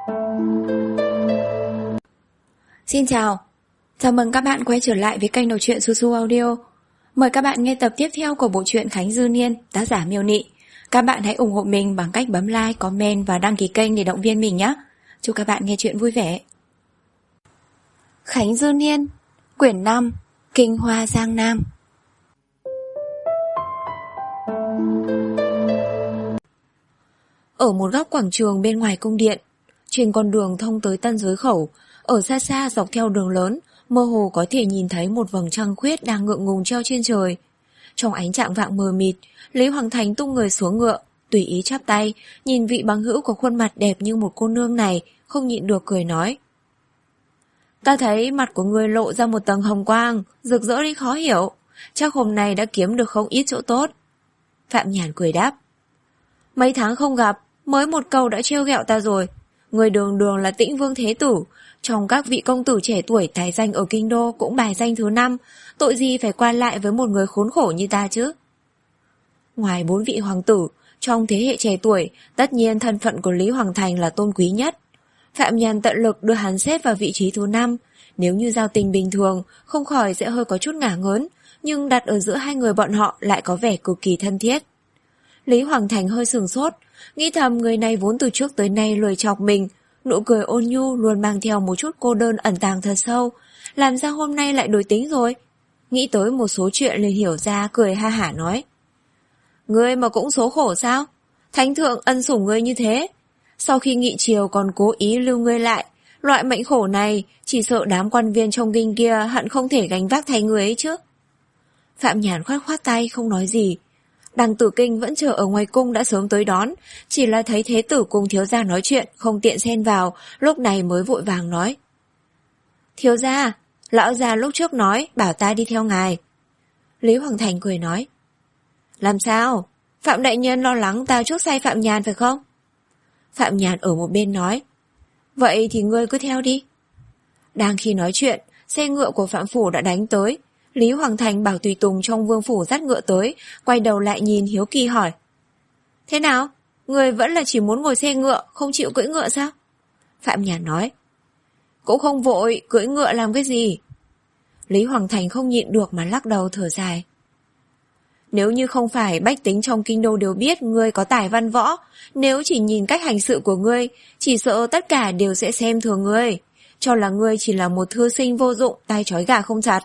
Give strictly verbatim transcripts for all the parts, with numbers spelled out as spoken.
Xin chào, chào mừng các bạn quay trở lại với kênh đọc truyện Su Su Audio. Mời các bạn nghe tập tiếp theo của bộ truyện Khánh Dư Niên, tác giả Miêu Nị. Các bạn hãy ủng hộ mình bằng cách bấm like, comment và đăng ký kênh để động viên mình nhé. Chúc các bạn nghe truyện vui vẻ. Khánh Dư Niên, quyển năm, Kinh Hoa Giang Nam. Ở một góc quảng trường bên ngoài cung điện, trên con đường thông tới Tân Giới Khẩu, ở xa xa dọc theo đường lớn, mơ hồ có thể nhìn thấy một vầng trăng khuyết đang ngượng ngùng treo trên trời. Trong ánh chạng vạng mờ mịt, Lý Hoàng Thành tung người xuống ngựa, tùy ý chắp tay, nhìn vị bằng hữu có khuôn mặt đẹp như một cô nương này, không nhịn được cười nói. Ta thấy mặt của người lộ ra một tầng hồng quang, rực rỡ đến khó hiểu, chắc hôm nay đã kiếm được không ít chỗ tốt. Phạm Nhàn cười đáp. Mấy tháng không gặp, mới một câu đã trêu ghẹo ta rồi. Người đường đường là Tĩnh Vương Thế Tử, trong các vị công tử trẻ tuổi tài danh ở kinh đô cũng bài danh thứ năm, tội gì phải qua lại với một người khốn khổ như ta chứ. Ngoài bốn vị hoàng tử, trong thế hệ trẻ tuổi, tất nhiên thân phận của Lý Hoàng Thành là tôn quý nhất. Phạm Nhàn tận lực đưa hắn xếp vào vị trí thứ năm, nếu như giao tình bình thường, không khỏi sẽ hơi có chút ngả ngớn, nhưng đặt ở giữa hai người bọn họ lại có vẻ cực kỳ thân thiết. Lý Hoàng Thành hơi sửng sốt, nghĩ thầm người này vốn từ trước tới nay lười chọc mình, nụ cười ôn nhu luôn mang theo một chút cô đơn ẩn tàng thật sâu, làm sao hôm nay lại đổi tính rồi? Nghĩ tới một số chuyện liền hiểu ra, cười ha hả nói. Ngươi mà cũng số khổ sao? Thánh thượng ân sủng ngươi như thế, sau khi nghị triều còn cố ý lưu ngươi lại, loại mệnh khổ này chỉ sợ đám quan viên trong kinh kia hận không thể gánh vác thay người ấy chứ. Phạm Nhàn khoát khoát tay không nói gì. Đằng Tử Kinh vẫn chờ ở ngoài cung đã sớm tới đón, chỉ là thấy thế tử cùng thiếu gia nói chuyện, không tiện xen vào, lúc này mới vội vàng nói. Thiếu gia, lão gia lúc trước nói, bảo ta đi theo ngài. Lý Hoàng Thành cười nói. Làm sao? Phạm đại nhân lo lắng ta chuốc say Phạm Nhàn phải không? Phạm Nhàn ở một bên nói. Vậy thì ngươi cứ theo đi. Đang khi nói chuyện, xe ngựa của Phạm Phủ đã đánh tới. Lý Hoàng Thành bảo tùy tùng trong vương phủ dắt ngựa tới, quay đầu lại nhìn hiếu kỳ hỏi. Thế nào? Người vẫn là chỉ muốn ngồi xe ngựa, không chịu cưỡi ngựa sao? Phạm Nhàn nói. Cũng không vội, cưỡi ngựa làm cái gì? Lý Hoàng Thành không nhịn được mà lắc đầu thở dài. Nếu như không phải bách tính trong kinh đô đều biết ngươi có tài văn võ, nếu chỉ nhìn cách hành sự của ngươi, chỉ sợ tất cả đều sẽ xem thường ngươi, cho là ngươi chỉ là một thư sinh vô dụng, tay trói gà không chặt.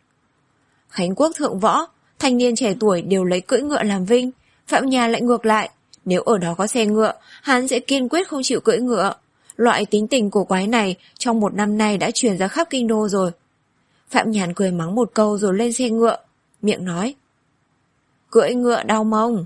Khánh quốc thượng võ, thanh niên trẻ tuổi đều lấy cưỡi ngựa làm vinh, Phạm Nhàn lại ngược lại, nếu ở đó có xe ngựa, hắn sẽ kiên quyết không chịu cưỡi ngựa. Loại tính tình cổ quái này trong một năm nay đã truyền ra khắp kinh đô rồi. Phạm Nhàn cười mắng một câu rồi lên xe ngựa, miệng nói. Cưỡi ngựa đau mông.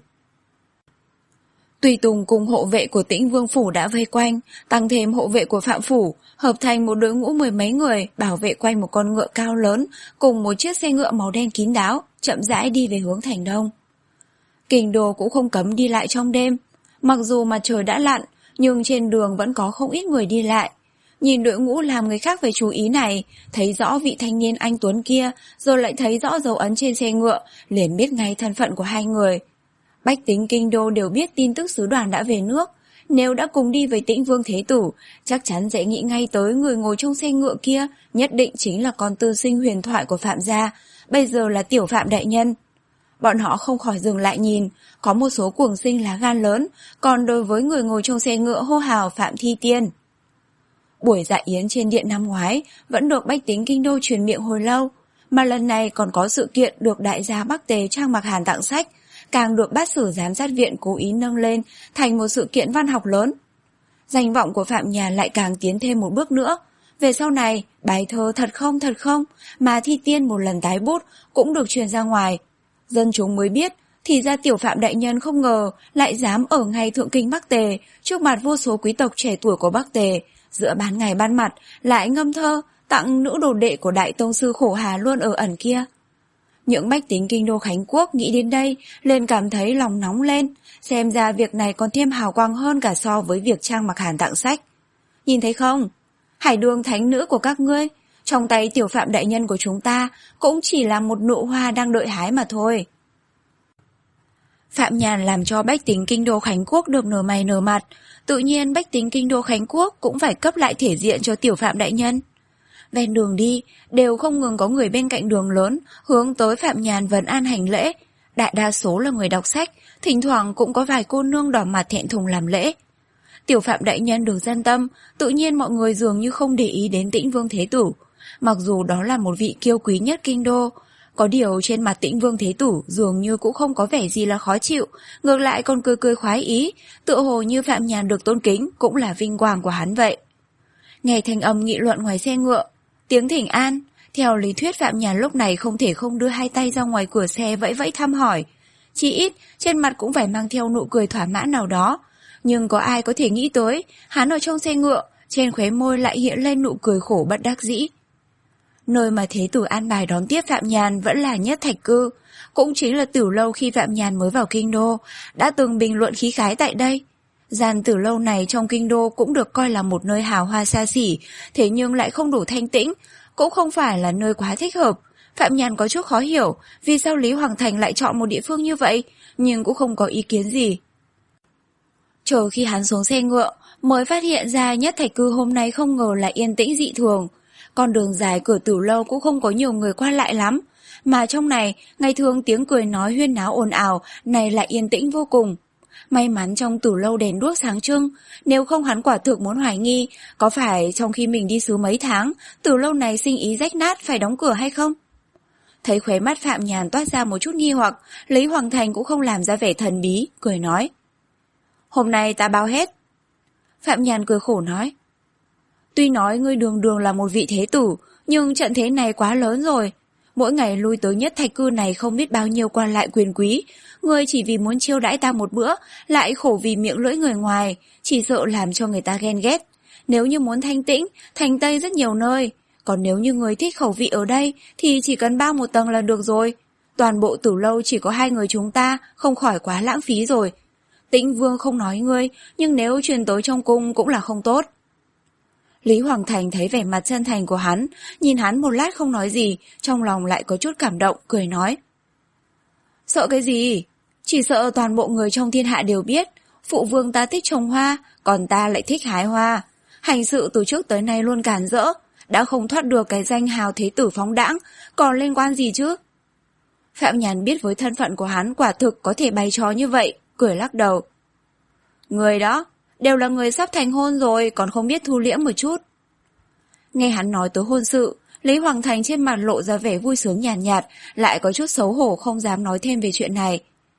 Tùy tùng cùng hộ vệ của Tĩnh Vương Phủ đã vây quanh, tăng thêm hộ vệ của Phạm Phủ, hợp thành một đội ngũ mười mấy người bảo vệ quanh một con ngựa cao lớn cùng một chiếc xe ngựa màu đen kín đáo, chậm rãi đi về hướng thành đông. Kinh đô cũng không cấm đi lại trong đêm, mặc dù mặt trời đã lặn, nhưng trên đường vẫn có không ít người đi lại. Nhìn đội ngũ làm người khác phải chú ý này, thấy rõ vị thanh niên anh tuấn kia, rồi lại thấy rõ dấu ấn trên xe ngựa, liền biết ngay thân phận của hai người. Bách tính kinh đô đều biết tin tức sứ đoàn đã về nước, nếu đã cùng đi với Tĩnh Vương Thế Tử, chắc chắn sẽ nghĩ ngay tới người ngồi trong xe ngựa kia, nhất định chính là con tư sinh huyền thoại của Phạm gia, bây giờ là tiểu Phạm đại nhân. Bọn họ không khỏi dừng lại nhìn, có một số cuồng sinh lá gan lớn, còn đối với người ngồi trong xe ngựa hô hào Phạm Thi Tiên. Buổi dạ yến trên điện năm ngoái vẫn được bách tính kinh đô truyền miệng hồi lâu, mà lần này còn có sự kiện được đại gia Bắc Tề Trang Mặc Hàn tặng sách, càng được bát sử giám sát viện cố ý nâng lên thành một sự kiện văn học lớn. Danh vọng của Phạm Nhàn lại càng tiến thêm một bước nữa. Về sau này, bài thơ Thật Không Thật Không mà Thi Tiên một lần tái bút cũng được truyền ra ngoài. Dân chúng mới biết, thì ra tiểu Phạm đại nhân không ngờ lại dám ở ngay thượng kinh Bắc Tề, trước mặt vô số quý tộc trẻ tuổi của Bắc Tề, giữa ban ngày ban mặt lại ngâm thơ tặng nữ đồ đệ của đại tông sư Khổ Hà luôn ở ẩn kia. Những bách tính kinh đô Khánh Quốc nghĩ đến đây liền cảm thấy lòng nóng lên, xem ra việc này còn thêm hào quang hơn cả so với việc Trang Mặc Hàn tặng sách. Nhìn thấy không? Hải đường thánh nữ của các ngươi, trong tay tiểu Phạm đại nhân của chúng ta cũng chỉ là một nụ hoa đang đợi hái mà thôi. Phạm Nhàn làm cho bách tính kinh đô Khánh Quốc được nở mày nở mặt, tự nhiên bách tính kinh đô Khánh Quốc cũng phải cấp lại thể diện cho tiểu Phạm đại nhân. Ven đường đi, đều không ngừng có người bên cạnh đường lớn hướng tới Phạm Nhàn vấn an hành lễ. Đại đa số là người đọc sách, thỉnh thoảng cũng có vài cô nương đỏ mặt thẹn thùng làm lễ. Tiểu Phạm đại nhân được dân tâm, tự nhiên mọi người dường như không để ý đến Tĩnh Vương Thế Tử. Mặc dù đó là một vị kiêu quý nhất kinh đô, có điều trên mặt Tĩnh Vương Thế Tử dường như cũng không có vẻ gì là khó chịu, ngược lại còn cười cười khoái ý, tựa hồ như Phạm Nhàn được tôn kính cũng là vinh quang của hắn vậy. Nghe thanh âm nghị luận ngoài xe ngựa, tiếng thỉnh an, theo lý thuyết Phạm Nhàn lúc này không thể không đưa hai tay ra ngoài cửa xe vẫy vẫy thăm hỏi. Chỉ ít, trên mặt cũng phải mang theo nụ cười thỏa mãn nào đó. Nhưng có ai có thể nghĩ tới, hắn ở trong xe ngựa, trên khóe môi lại hiện lên nụ cười khổ bất đắc dĩ. Nơi mà Thế Tử an bài đón tiếp Phạm Nhàn vẫn là Nhất Thạch Cư, cũng chính là Tử Lâu khi Phạm Nhàn mới vào kinh đô, đã từng bình luận khí khái tại đây. Gian Tử Lâu này trong kinh đô cũng được coi là một nơi hào hoa xa xỉ, thế nhưng lại không đủ thanh tĩnh, cũng không phải là nơi quá thích hợp. Phạm Nhàn có chút khó hiểu vì sao Lý Hoàng Thành lại chọn một địa phương như vậy, nhưng cũng không có ý kiến gì. Chờ khi hắn xuống xe ngựa, mới phát hiện ra Nhất Thạch Cư hôm nay không ngờ là yên tĩnh dị thường. Con đường dài cửa Tử Lâu cũng không có nhiều người qua lại lắm, mà trong này, ngày thường tiếng cười nói huyên náo ồn ào, này lại yên tĩnh vô cùng. May mắn trong Tử Lâu đèn đuốc sáng trưng, nếu không hắn quả thực muốn hoài nghi, có phải trong khi mình đi xứ mấy tháng, Tử Lâu này sinh ý rách nát phải đóng cửa hay không? Thấy khóe mắt Phạm Nhàn toát ra một chút nghi hoặc, Lý Hoàng Thành cũng không làm ra vẻ thần bí, cười nói. Hôm nay ta bao hết. Phạm Nhàn cười khổ nói. Tuy nói ngươi đường đường là một vị thế tử, nhưng trận thế này quá lớn rồi. Mỗi ngày lui tới Nhất Thạch Cư này không biết bao nhiêu quan lại quyền quý. Ngươi chỉ vì muốn chiêu đãi ta một bữa, lại khổ vì miệng lưỡi người ngoài, chỉ sợ làm cho người ta ghen ghét. Nếu như muốn thanh tĩnh, thành Tây rất nhiều nơi. Còn nếu như ngươi thích khẩu vị ở đây, thì chỉ cần bao một tầng là được rồi. Toàn bộ Tử Lâu chỉ có hai người chúng ta, không khỏi quá lãng phí rồi. Tĩnh Vương không nói ngươi, nhưng nếu truyền tới trong cung cũng là không tốt. Lý Hoàng Thành thấy vẻ mặt chân thành của hắn, nhìn hắn một lát không nói gì, trong lòng lại có chút cảm động, cười nói. Sợ cái gì? Chỉ sợ toàn bộ người trong thiên hạ đều biết, phụ vương ta thích trồng hoa, còn ta lại thích hái hoa. Hành sự từ trước tới nay luôn cản rỡ, đã không thoát được cái danh hào thế tử phóng đãng, còn liên quan gì chứ? Phạm Nhàn biết với thân phận của hắn quả thực có thể bày trò như vậy, cười lắc đầu. Người đó, đều là người sắp thành hôn rồi, còn không biết thu liễm một chút. Nghe hắn nói tới hôn sự, Lý Hoàng Thành trên mặt lộ ra vẻ vui sướng nhàn nhạt, nhạt, lại có chút xấu hổ không dám nói thêm về chuyện này.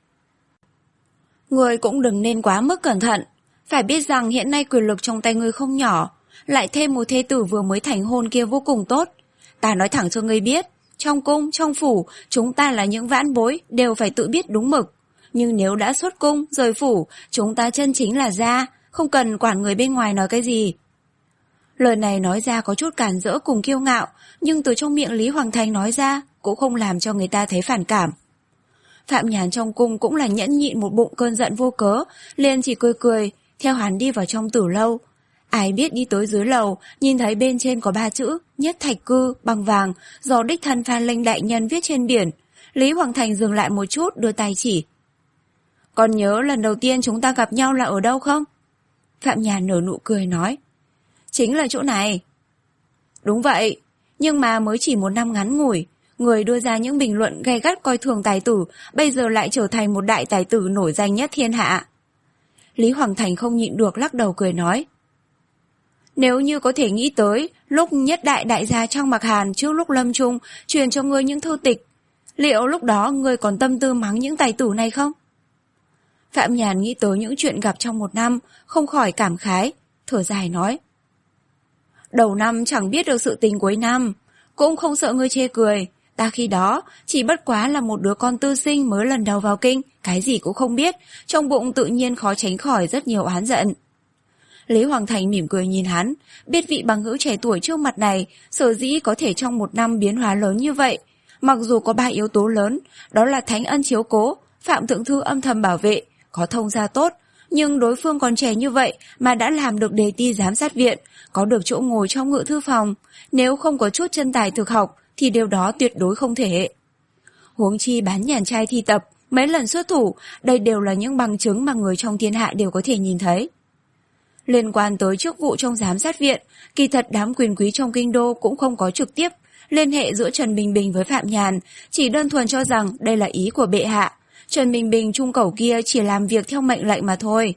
Ngươi cũng đừng nên quá mức cẩn thận, phải biết rằng hiện nay quyền lực trong tay ngươi không nhỏ, lại thêm một thế tử vừa mới thành hôn kia vô cùng tốt. Ta nói thẳng cho ngươi biết, trong cung, trong phủ, chúng ta là những vãn bối, đều phải tự biết đúng mực. Nhưng nếu đã xuất cung, rời phủ, chúng ta chân chính là gia, không cần quản người bên ngoài nói cái gì. Lời này nói ra có chút cản rỡ cùng kiêu ngạo, nhưng từ trong miệng Lý Hoàng Thành nói ra cũng không làm cho người ta thấy phản cảm. Phạm Nhàn trong cung cũng là nhẫn nhịn một bụng cơn giận vô cớ, liền chỉ cười cười, theo hắn đi vào trong Tử Lâu. Ai biết đi tới dưới lầu, nhìn thấy bên trên có ba chữ Nhất Thạch Cư bằng vàng do đích thân Phan Lệnh đại nhân viết trên biển. Lý Hoàng Thành dừng lại một chút, đưa tay chỉ. Còn nhớ lần đầu tiên chúng ta gặp nhau là ở đâu không? Phạm Nhàn nở nụ cười nói. Chính là chỗ này. Đúng vậy, nhưng mà mới chỉ một năm ngắn ngủi, người đưa ra những bình luận gay gắt coi thường tài tử, bây giờ lại trở thành một đại tài tử nổi danh nhất thiên hạ. Lý Hoàng Thành không nhịn được lắc đầu cười nói. Nếu như có thể nghĩ tới lúc nhất đại đại gia Trang Mặc Hàn trước lúc lâm chung truyền cho ngươi những thư tịch, liệu lúc đó ngươi còn tâm tư mắng những tài tử này không? Phạm Nhàn nghĩ tới những chuyện gặp trong một năm, không khỏi cảm khái, thở dài nói. Đầu năm chẳng biết được sự tình cuối năm, cũng không sợ ngươi chê cười, ta khi đó chỉ bất quá là một đứa con tư sinh mới lần đầu vào kinh, cái gì cũng không biết, trong bụng tự nhiên khó tránh khỏi rất nhiều oán giận. Lý Hoàng Thành mỉm cười nhìn hắn, biết vị bằng hữu trẻ tuổi trước mặt này, sở dĩ có thể trong một năm biến hóa lớn như vậy. Mặc dù có ba yếu tố lớn, đó là thánh ân chiếu cố, Phạm Thượng Thư âm thầm bảo vệ, có thông gia tốt, nhưng đối phương còn trẻ như vậy mà đã làm được đề ti giám sát viện, có được chỗ ngồi trong ngự thư phòng, nếu không có chút chân tài thực học thì điều đó tuyệt đối không thể. Huống chi bán nhàn trai thi tập, Mấy lần xuất thủ, đây đều là những bằng chứng mà người trong thiên hạ đều có thể nhìn thấy. Liên quan tới chức vụ trong giám sát viện, kỳ thật đám quyền quý trong kinh đô cũng không có trực tiếp liên hệ giữa Trần Bình Bình với Phạm Nhàn, chỉ đơn thuần cho rằng đây là ý của bệ hạ. Trần Bình Bình trung cẩu kia chỉ làm việc theo mệnh lệnh mà thôi.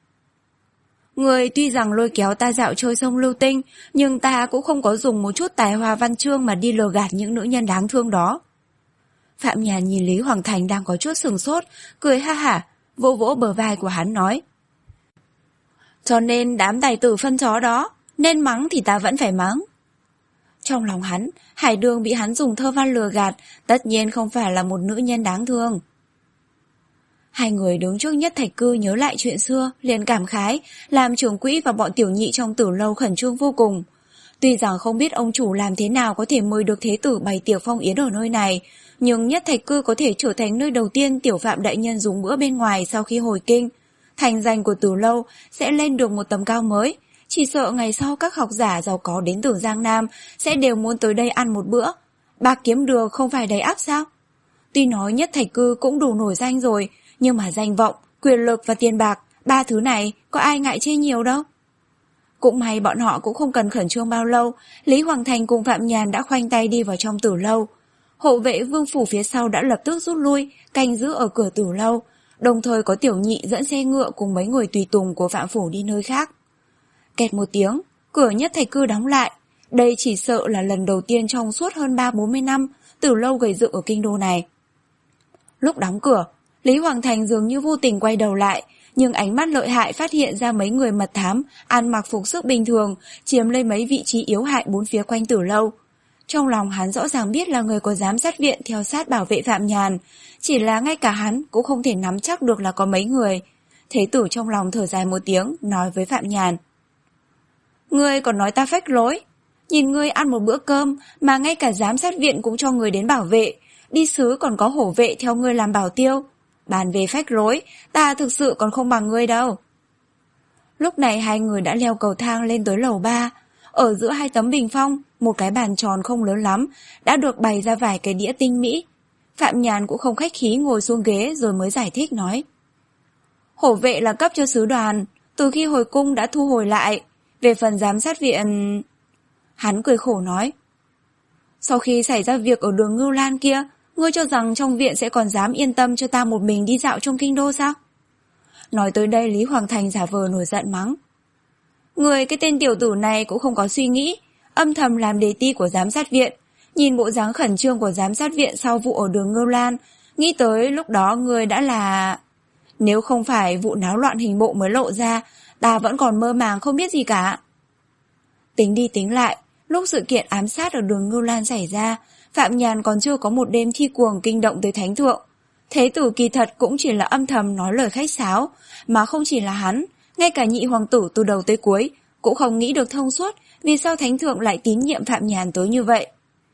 Người tuy rằng lôi kéo ta dạo chơi sông Lưu Tinh, nhưng ta cũng không có dùng một chút tài hoa văn chương mà đi lừa gạt những nữ nhân đáng thương đó. Phạm Nhàn nhìn Lý Hoàng Thành đang có chút sừng sốt, cười ha hả, vỗ vỗ bờ vai của hắn nói. Cho nên đám tài tử phân chó đó, nên mắng thì ta vẫn phải mắng. Trong lòng hắn, Hải Đường bị hắn dùng thơ văn lừa gạt, tất nhiên không phải là một nữ nhân đáng thương. Hai người đứng trước Nhất Thạch Cư nhớ lại chuyện xưa, liền cảm khái, làm trưởng quỹ và bọn tiểu nhị trong Tử lâu khẩn trương vô cùng. Tuy rằng không biết ông chủ làm thế nào có thể mời được thế tử bày tiệc phong yến ở nơi này, nhưng Nhất Thạch Cư có thể trở thành nơi đầu tiên tiểu Phạm đại nhân dùng bữa bên ngoài sau khi hồi kinh. Thành danh của Tử lâu sẽ lên được một tầm cao mới, chỉ sợ ngày sau các học giả giàu có đến từ Giang Nam sẽ đều muốn tới đây ăn một bữa. Bạc kiếm được không phải đầy ắp sao? Tuy nói Nhất Thạch Cư cũng đủ nổi danh rồi, nhưng mà danh vọng, quyền lực và tiền bạc, ba thứ này có ai ngại chê nhiều đâu. Cũng may bọn họ cũng không cần khẩn trương bao lâu, Lý Hoàng Thành cùng Phạm Nhàn đã khoanh tay đi vào trong Tử lâu. Hộ vệ vương phủ phía sau đã lập tức rút lui, canh giữ ở cửa Tử lâu, đồng thời có tiểu nhị dẫn xe ngựa cùng mấy người tùy tùng của Phạm phủ đi nơi khác. Kẹt một tiếng, cửa Nhất Thạch Cư đóng lại. Đây chỉ sợ là lần đầu tiên trong suốt hơn ba bốn mươi năm Tử lâu gầy dựng ở kinh đô này. Lúc đóng cửa, Lý Hoàng Thành dường như vô tình quay đầu lại, nhưng ánh mắt lợi hại phát hiện ra mấy người mật thám ăn mặc phục sức bình thường chiếm lấy mấy vị trí yếu hại bốn phía quanh Tử lâu. Trong lòng hắn rõ ràng biết là người có giám sát viện theo sát bảo vệ Phạm Nhàn, chỉ là ngay cả hắn cũng không thể nắm chắc được là có mấy người. Thế tử trong lòng thở dài một tiếng, nói với Phạm Nhàn. Ngươi còn nói ta phách lối, nhìn ngươi ăn một bữa cơm mà ngay cả giám sát viện cũng cho người đến bảo vệ, đi sứ còn có hổ vệ theo ngươi làm bảo tiêu. Bàn về phách lối, ta thực sự còn không bằng ngươi đâu. Lúc này hai người đã leo cầu thang lên tới lầu ba. Ở giữa hai tấm bình phong, một cái bàn tròn không lớn lắm, đã được bày ra vài cái đĩa tinh mỹ. Phạm Nhàn cũng không khách khí ngồi xuống ghế rồi mới giải thích nói. Hổ vệ là cấp cho sứ đoàn, từ khi hồi cung đã thu hồi lại. Về phần giám sát viện... Hắn cười khổ nói. Sau khi xảy ra việc ở đường Ngưu Lan kia, ngươi cho rằng trong viện sẽ còn dám yên tâm cho ta một mình đi dạo trong kinh đô sao? Nói tới đây Lý Hoàng Thành giả vờ nổi giận mắng. Người cái tên tiểu tử này cũng không có suy nghĩ, âm thầm làm đề ti của giám sát viện, nhìn bộ dáng khẩn trương của giám sát viện sau vụ ở đường Ngưu Lan, nghĩ tới lúc đó người đã là... Nếu không phải vụ náo loạn hình bộ mới lộ ra, ta vẫn còn mơ màng không biết gì cả. Tính đi tính lại, lúc sự kiện ám sát ở đường Ngưu Lan xảy ra, Phạm Nhàn còn chưa có một đêm thi cuồng kinh động tới thánh thượng. Thế tử kỳ thật cũng chỉ là âm thầm nói lời khách sáo, mà không chỉ là hắn, ngay cả nhị hoàng tử từ đầu tới cuối cũng không nghĩ được thông suốt vì sao thánh thượng lại tín nhiệm Phạm Nhàn tới như vậy.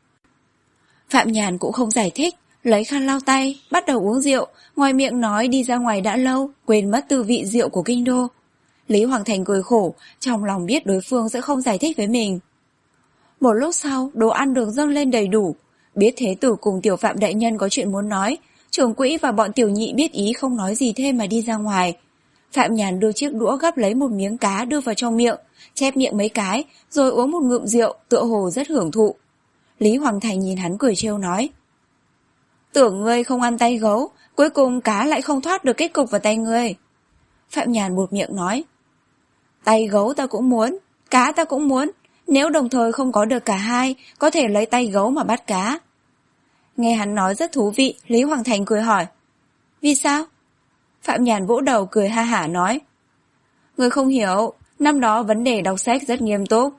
Phạm Nhàn cũng không giải thích, lấy khăn lau tay, bắt đầu uống rượu, ngoài miệng nói đi ra ngoài đã lâu, quên mất tư vị rượu của kinh đô. Lý Hoàng Thành cười khổ, trong lòng biết đối phương sẽ không giải thích với mình. Một lúc sau, đồ ăn được dâng lên đầy đủ. Biết thế tử cùng tiểu Phạm đại nhân có chuyện muốn nói, trưởng quỹ và bọn tiểu nhị biết ý không nói gì thêm mà đi ra ngoài. Phạm Nhàn đưa chiếc đũa gắp lấy một miếng cá đưa vào trong miệng, chép miệng mấy cái, rồi uống một ngụm rượu, tựa hồ rất hưởng thụ. Lý Hoàng Thành nhìn hắn cười trêu nói. Tưởng ngươi không ăn tay gấu, cuối cùng cá lại không thoát được kết cục vào tay ngươi. Phạm Nhàn buột miệng nói. Tay gấu ta cũng muốn, cá ta cũng muốn, nếu đồng thời không có được cả hai, có thể lấy tay gấu mà bắt cá. Nghe hắn nói rất thú vị, Lý Hoàng Thành cười hỏi. Vì sao? Phạm Nhàn vỗ đầu cười ha hả nói. Ngươi không hiểu, năm đó vấn đề đọc sách rất nghiêm túc.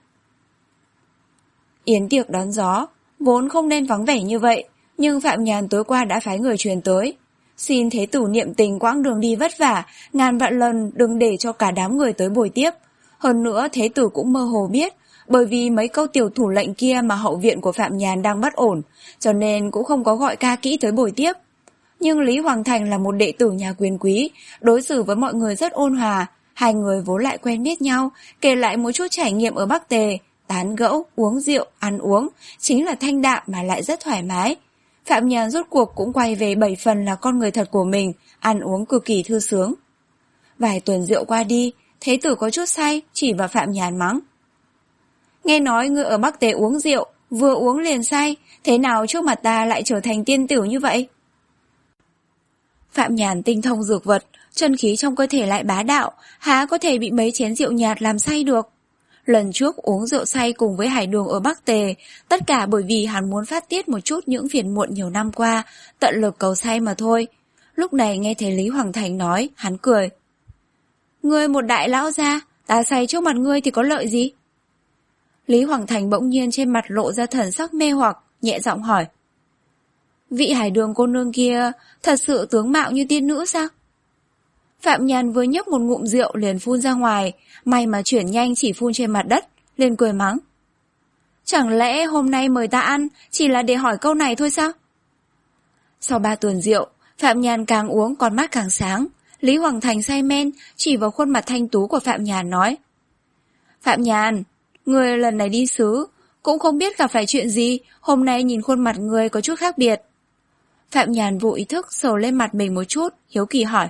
Yến tiệc đón gió, vốn không nên vắng vẻ như vậy, nhưng Phạm Nhàn tối qua đã phái người truyền tới. Xin thế tử niệm tình quãng đường đi vất vả, ngàn vạn lần đừng để cho cả đám người tới buổi tiếp. Hơn nữa thế tử cũng mơ hồ biết, bởi vì mấy câu tiểu thủ lệnh kia mà hậu viện của Phạm Nhàn đang bất ổn, cho nên cũng không có gọi ca kỹ tới buổi tiếp. Nhưng Lý Hoàng Thành là một đệ tử nhà quyền quý, đối xử với mọi người rất ôn hòa, hai người vốn lại quen biết nhau, kể lại một chút trải nghiệm ở Bắc Tề, tán gẫu, uống rượu, ăn uống, chính là thanh đạm mà lại rất thoải mái. Phạm Nhàn rốt cuộc cũng quay về bảy phần là con người thật của mình, ăn uống cực kỳ thư sướng. Vài tuần rượu qua đi, Thế Tử có chút say, chỉ vào Phạm Nhàn mắng. Nghe nói ngươi ở Bắc Tế uống rượu, vừa uống liền say, thế nào trước mặt ta lại trở thành tiên tử như vậy? Phạm Nhàn tinh thông dược vật, chân khí trong cơ thể lại bá đạo, há có thể bị mấy chén rượu nhạt làm say được. Lần trước uống rượu say cùng với Hải Đường ở Bắc Tề, tất cả bởi vì hắn muốn phát tiết một chút những phiền muộn nhiều năm qua, tận lực cầu say mà thôi. Lúc này nghe thấy Lý Hoàng Thành nói, hắn cười. Ngươi một đại lão gia, ta say trước mặt ngươi thì có lợi gì? Lý Hoàng Thành bỗng nhiên trên mặt lộ ra thần sắc mê hoặc, nhẹ giọng hỏi. Vị Hải Đường cô nương kia thật sự tướng mạo như tiên nữ sao? Phạm Nhàn vừa nhấp một ngụm rượu liền phun ra ngoài, may mà chuyển nhanh chỉ phun trên mặt đất, liền cười mắng. Chẳng lẽ hôm nay mời ta ăn chỉ là để hỏi câu này thôi sao? Sau ba tuần rượu, Phạm Nhàn càng uống con mắt càng sáng. Lý Hoàng Thành say men, chỉ vào khuôn mặt thanh tú của Phạm Nhàn nói. Phạm Nhàn, người lần này đi xứ, cũng không biết gặp phải chuyện gì, hôm nay nhìn khuôn mặt người có chút khác biệt. Phạm Nhàn vô ý thức sờ lên mặt mình một chút, hiếu kỳ hỏi.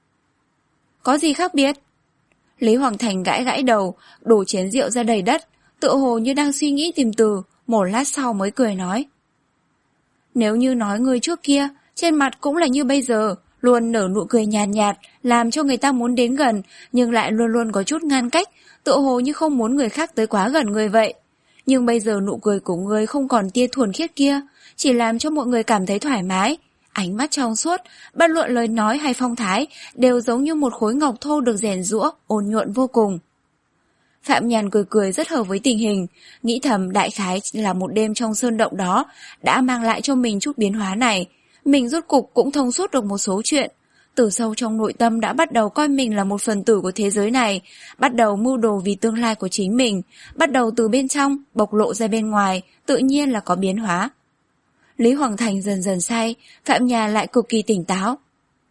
Có gì khác biệt? Lý Hoàng Thành gãi gãi đầu, đổ chén rượu ra đầy đất, tựa hồ như đang suy nghĩ tìm từ, một lát sau mới cười nói. Nếu như nói người trước kia, trên mặt cũng là như bây giờ, luôn nở nụ cười nhạt nhạt, làm cho người ta muốn đến gần, nhưng lại luôn luôn có chút ngăn cách, tựa hồ như không muốn người khác tới quá gần người vậy. Nhưng bây giờ nụ cười của người không còn tia thuần khiết kia, chỉ làm cho mọi người cảm thấy thoải mái. Ánh mắt trong suốt, bất luận lời nói hay phong thái đều giống như một khối ngọc thô được rèn giũa, ôn nhuận vô cùng. Phạm Nhàn cười cười rất hợp với tình hình, nghĩ thầm đại khái là một đêm trong sơn động đó đã mang lại cho mình chút biến hóa này. Mình rốt cục cũng thông suốt được một số chuyện. Từ sâu trong nội tâm đã bắt đầu coi mình là một phần tử của thế giới này, bắt đầu mưu đồ vì tương lai của chính mình, bắt đầu từ bên trong, bộc lộ ra bên ngoài, tự nhiên là có biến hóa. Lý Hoàng Thành dần dần say, Phạm Nhàn lại cực kỳ tỉnh táo.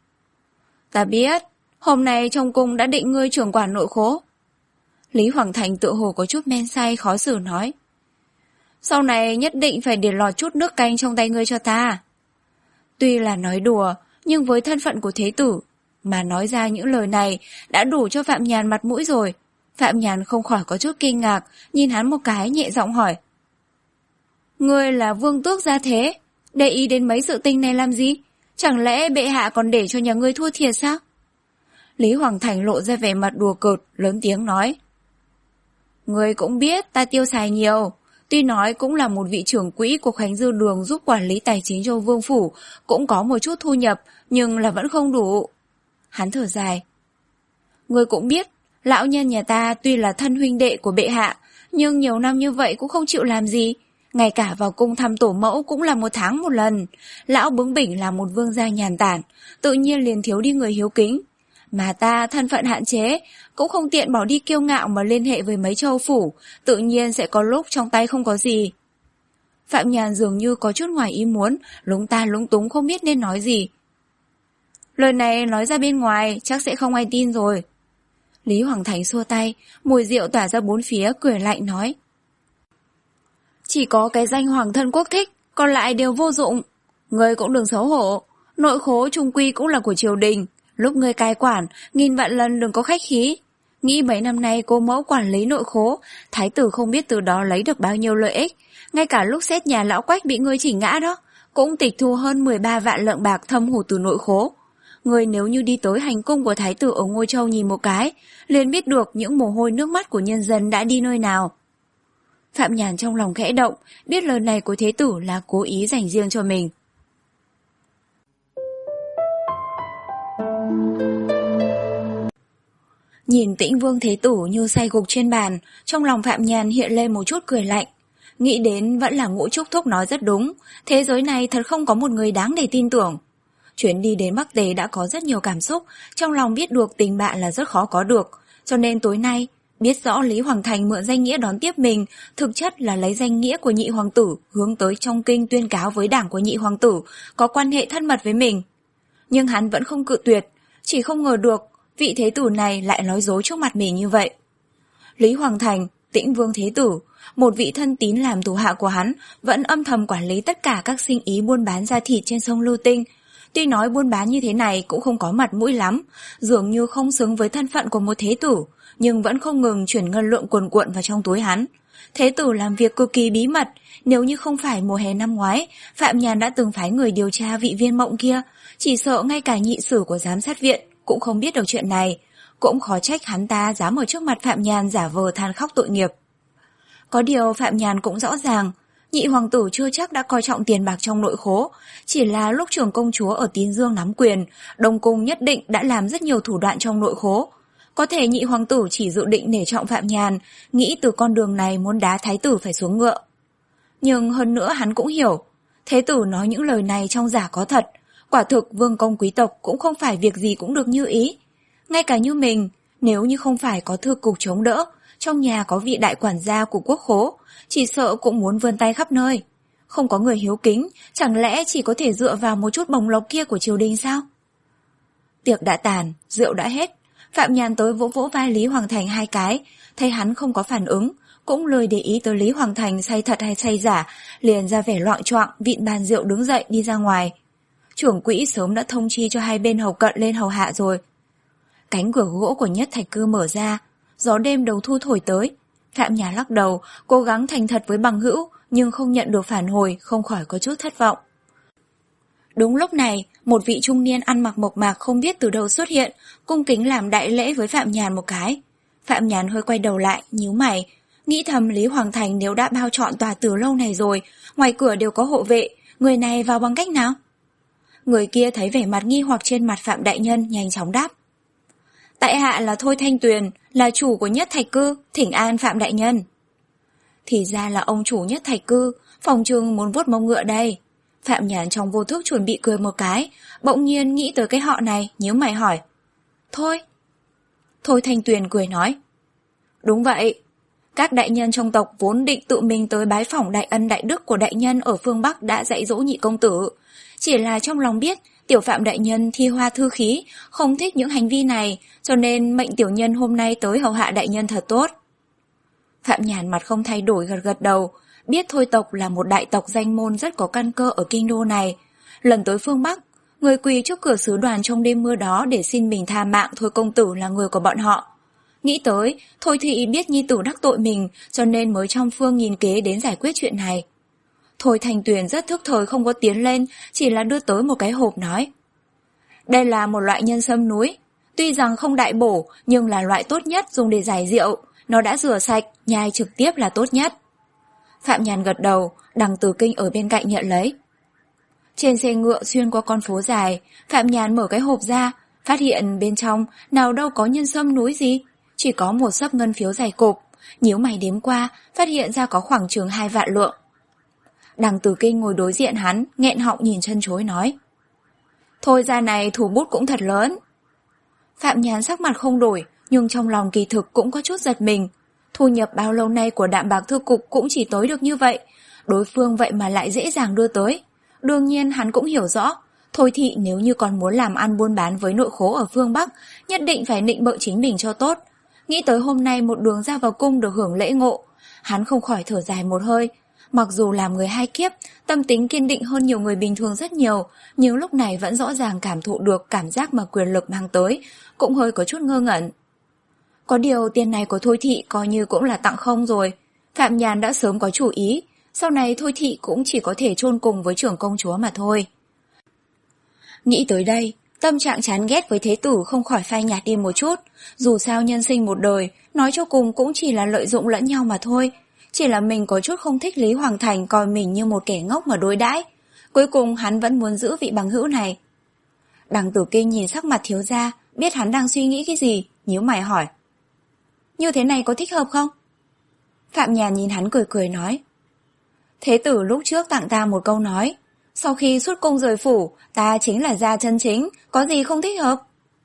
Ta biết, hôm nay trong cung đã định ngươi trưởng quản nội khố. Lý Hoàng Thành tự hồ có chút men say khó xử nói. Sau này nhất định phải để lọt chút nước canh trong tay ngươi cho ta. Tuy là nói đùa, nhưng với thân phận của thế tử, mà nói ra những lời này đã đủ cho Phạm Nhàn mặt mũi rồi. Phạm Nhàn không khỏi có chút kinh ngạc, nhìn hắn một cái nhẹ giọng hỏi. Ngươi là vương tước gia thế, để ý đến mấy sự tình này làm gì? Chẳng lẽ bệ hạ còn để cho nhà ngươi thua thiệt sao? Lý Hoàng Thành lộ ra vẻ mặt đùa cợt, lớn tiếng nói. Ngươi cũng biết ta tiêu xài nhiều, tuy nói cũng là một vị trưởng quỹ của Khánh Dư Đường giúp quản lý tài chính cho vương phủ, cũng có một chút thu nhập, nhưng là vẫn không đủ. Hắn thở dài. Ngươi cũng biết, lão nhân nhà ta tuy là thân huynh đệ của bệ hạ, nhưng nhiều năm như vậy cũng không chịu làm gì. Ngay cả vào cung thăm tổ mẫu cũng là một tháng một lần. Lão bướng bỉnh là một vương gia nhàn tản, tự nhiên liền thiếu đi người hiếu kính. Mà ta thân phận hạn chế, cũng không tiện bỏ đi kiêu ngạo mà liên hệ với mấy châu phủ, tự nhiên sẽ có lúc trong tay không có gì. Phạm Nhàn dường như có chút ngoài ý muốn, lúng ta lúng túng không biết nên nói gì. Lời này nói ra bên ngoài chắc sẽ không ai tin rồi. Lý Hoàng Thành xua tay, mùi rượu tỏa ra bốn phía, cười lạnh nói. Chỉ có cái danh hoàng thân quốc thích, còn lại đều vô dụng. Ngươi cũng đừng xấu hổ, nội khố trung quy cũng là của triều đình. Lúc ngươi cai quản, nghìn vạn lần đừng có khách khí. Nghĩ mấy năm nay cô mẫu quản lý nội khố, thái tử không biết từ đó lấy được bao nhiêu lợi ích. Ngay cả lúc xét nhà lão Quách bị ngươi chỉ ngã đó, cũng tịch thu hơn mười ba vạn lượng bạc thâm hụt từ nội khố. Ngươi nếu như đi tới hành cung của thái tử ở Ngôi Châu nhìn một cái, liền biết được những mồ hôi nước mắt của nhân dân đã đi nơi nào. Phạm Nhàn trong lòng khẽ động, biết lời này của thế tử là cố ý dành riêng cho mình. Nhìn Tĩnh Vương thế tử như say gục trên bàn, trong lòng Phạm Nhàn hiện lên một chút cười lạnh. Nghĩ đến vẫn là Ngũ Trúc Thúc nói rất đúng, thế giới này thật không có một người đáng để tin tưởng. Chuyến đi đến Bắc Tề đã có rất nhiều cảm xúc, trong lòng biết được tình bạn là rất khó có được, cho nên tối nay, biết rõ Lý Hoàng Thành mượn danh nghĩa đón tiếp mình, thực chất là lấy danh nghĩa của nhị hoàng tử hướng tới trong kinh tuyên cáo với đảng của nhị hoàng tử có quan hệ thân mật với mình. Nhưng hắn vẫn không cự tuyệt, chỉ không ngờ được vị thế tử này lại nói dối trước mặt mình như vậy. Lý Hoàng Thành, Tĩnh Vương Thế Tử, một vị thân tín làm thủ hạ của hắn, vẫn âm thầm quản lý tất cả các sinh ý buôn bán da thịt trên sông Lưu Tinh. Tuy nói buôn bán như thế này cũng không có mặt mũi lắm, dường như không xứng với thân phận của một thế tử, nhưng vẫn không ngừng chuyển ngân lượng cuồn cuộn vào trong túi hắn. Thế tử làm việc cực kỳ bí mật, nếu như không phải mùa hè năm ngoái, Phạm Nhàn đã từng phái người điều tra vị viên mộng kia, chỉ sợ ngay cả nhị sử của giám sát viện cũng không biết được chuyện này. Cũng khó trách hắn ta dám ở trước mặt Phạm Nhàn giả vờ than khóc tội nghiệp. Có điều Phạm Nhàn cũng rõ ràng, nhị hoàng tử chưa chắc đã coi trọng tiền bạc trong nội khố, chỉ là lúc trưởng công chúa ở Tín Dương nắm quyền, Đông Cung nhất định đã làm rất nhiều thủ đoạn trong nội khố. Có thể nhị hoàng tử chỉ dự định nể trọng Phạm Nhàn, nghĩ từ con đường này muốn đá thái tử phải xuống ngựa. Nhưng hơn nữa hắn cũng hiểu, thế tử nói những lời này trong giả có thật, quả thực vương công quý tộc cũng không phải việc gì cũng được như ý. Ngay cả như mình, nếu như không phải có thư cục chống đỡ, trong nhà có vị đại quản gia của quốc khố, chỉ sợ cũng muốn vươn tay khắp nơi. Không có người hiếu kính, chẳng lẽ chỉ có thể dựa vào một chút bồng lộc kia của triều đình sao? Tiệc đã tàn, rượu đã hết, Phạm Nhàn tới vỗ vỗ vai Lý Hoàng Thành hai cái, thấy hắn không có phản ứng, cũng lười để ý tới Lý Hoàng Thành say thật hay say giả, liền ra vẻ loạng choạng vịn bàn rượu đứng dậy đi ra ngoài. Trưởng quỹ sớm đã thông chi cho hai bên hầu cận lên hầu hạ rồi. Cánh cửa gỗ của Nhất Thạch Cư mở ra, gió đêm đầu thu thổi tới. Phạm Nhàn lắc đầu, cố gắng thành thật với bằng hữu, nhưng không nhận được phản hồi, không khỏi có chút thất vọng. Đúng lúc này, một vị trung niên ăn mặc mộc mạc không biết từ đâu xuất hiện, cung kính làm đại lễ với Phạm Nhàn một cái. Phạm Nhàn hơi quay đầu lại, nhíu mày, nghĩ thầm Lý Hoàng Thành nếu đã bao trọn tòa từ lâu này rồi, ngoài cửa đều có hộ vệ, người này vào bằng cách nào? Người kia thấy vẻ mặt nghi hoặc trên mặt Phạm đại nhân, nhanh chóng đáp. Tại hạ là Thôi Thanh Tuyền, là chủ của Nhất Thạch Cư, thỉnh an Phạm đại nhân. Thì ra là ông chủ Nhất Thạch Cư, phòng trừng muốn vuốt mông ngựa đây. Phạm Nhàn trong vô thức chuẩn bị cười một cái, bỗng nhiên nghĩ tới cái họ này, nhíu mày hỏi. Thôi. Thôi Thanh Tuyền cười nói. Đúng vậy. Các đại nhân trong tộc vốn định tự mình tới bái phỏng đại ân đại đức của đại nhân ở phương Bắc đã dạy dỗ nhị công tử. Chỉ là trong lòng biết, tiểu Phạm đại nhân thi hoa thư khí, không thích những hành vi này, cho nên mệnh tiểu nhân hôm nay tới hầu hạ đại nhân thật tốt. Phạm Nhàn mặt không thay đổi gật gật đầu, biết Thôi tộc là một đại tộc danh môn rất có căn cơ ở kinh đô này. Lần tới phương Bắc, người quỳ trước cửa sứ đoàn trong đêm mưa đó để xin mình tha mạng Thôi công tử là người của bọn họ. Nghĩ tới, Thôi thị biết nhi tử đắc tội mình, cho nên mới trong phương nhìn kế đến giải quyết chuyện này. Thôi Thanh Tuyền rất thức thời không có tiến lên, chỉ là đưa tới một cái hộp nói. Đây là một loại nhân sâm núi, tuy rằng không đại bổ nhưng là loại tốt nhất dùng để giải rượu, nó đã rửa sạch, nhai trực tiếp là tốt nhất. Phạm Nhàn gật đầu, Đằng Tử Kinh ở bên cạnh nhận lấy. Trên xe ngựa xuyên qua con phố dài, Phạm Nhàn mở cái hộp ra, phát hiện bên trong nào đâu có nhân sâm núi gì, chỉ có một xấp ngân phiếu dày cộp, nhíu mày đếm qua, phát hiện ra có khoảng chừng hai vạn lượng. Đằng Tử Kinh ngồi đối diện hắn, nghẹn họng nhìn chân chối nói. Thôi ra này thủ bút cũng thật lớn. Phạm Nhàn sắc mặt không đổi, nhưng trong lòng kỳ thực cũng có chút giật mình. Thu nhập bao lâu nay của Đạm Bạc Thư Cục cũng chỉ tới được như vậy, đối phương vậy mà lại dễ dàng đưa tới. Đương nhiên hắn cũng hiểu rõ, Thôi thị nếu như còn muốn làm ăn buôn bán với nội khố ở phương Bắc, nhất định phải nịnh bợ chính mình cho tốt. Nghĩ tới hôm nay một đường ra vào cung được hưởng lễ ngộ, hắn không khỏi thở dài một hơi. Mặc dù làm người hai kiếp, tâm tính kiên định hơn nhiều người bình thường rất nhiều, nhưng lúc này vẫn rõ ràng cảm thụ được cảm giác mà quyền lực mang tới, cũng hơi có chút ngơ ngẩn. Có điều tiền này của Thôi thị coi như cũng là tặng không rồi. Phạm Nhàn đã sớm có chủ ý, sau này Thôi thị cũng chỉ có thể chôn cùng với trưởng công chúa mà thôi. Nghĩ tới đây, tâm trạng chán ghét với thế tử không khỏi phai nhạt đi một chút. Dù sao nhân sinh một đời, nói cho cùng cũng chỉ là lợi dụng lẫn nhau mà thôi. Chỉ là mình có chút không thích Lý Hoàng Thành coi mình như một kẻ ngốc mà đối đãi. Cuối cùng hắn vẫn muốn giữ vị bằng hữu này. Đằng Tử Kinh nhìn sắc mặt thiếu gia, biết hắn đang suy nghĩ cái gì, nhíu mày hỏi. Như thế này có thích hợp không? Phạm Nhàn nhìn hắn cười cười nói. Thế tử lúc trước tặng ta một câu nói, sau khi xuất cung rời phủ, ta chính là gia chân chính, có gì không thích hợp?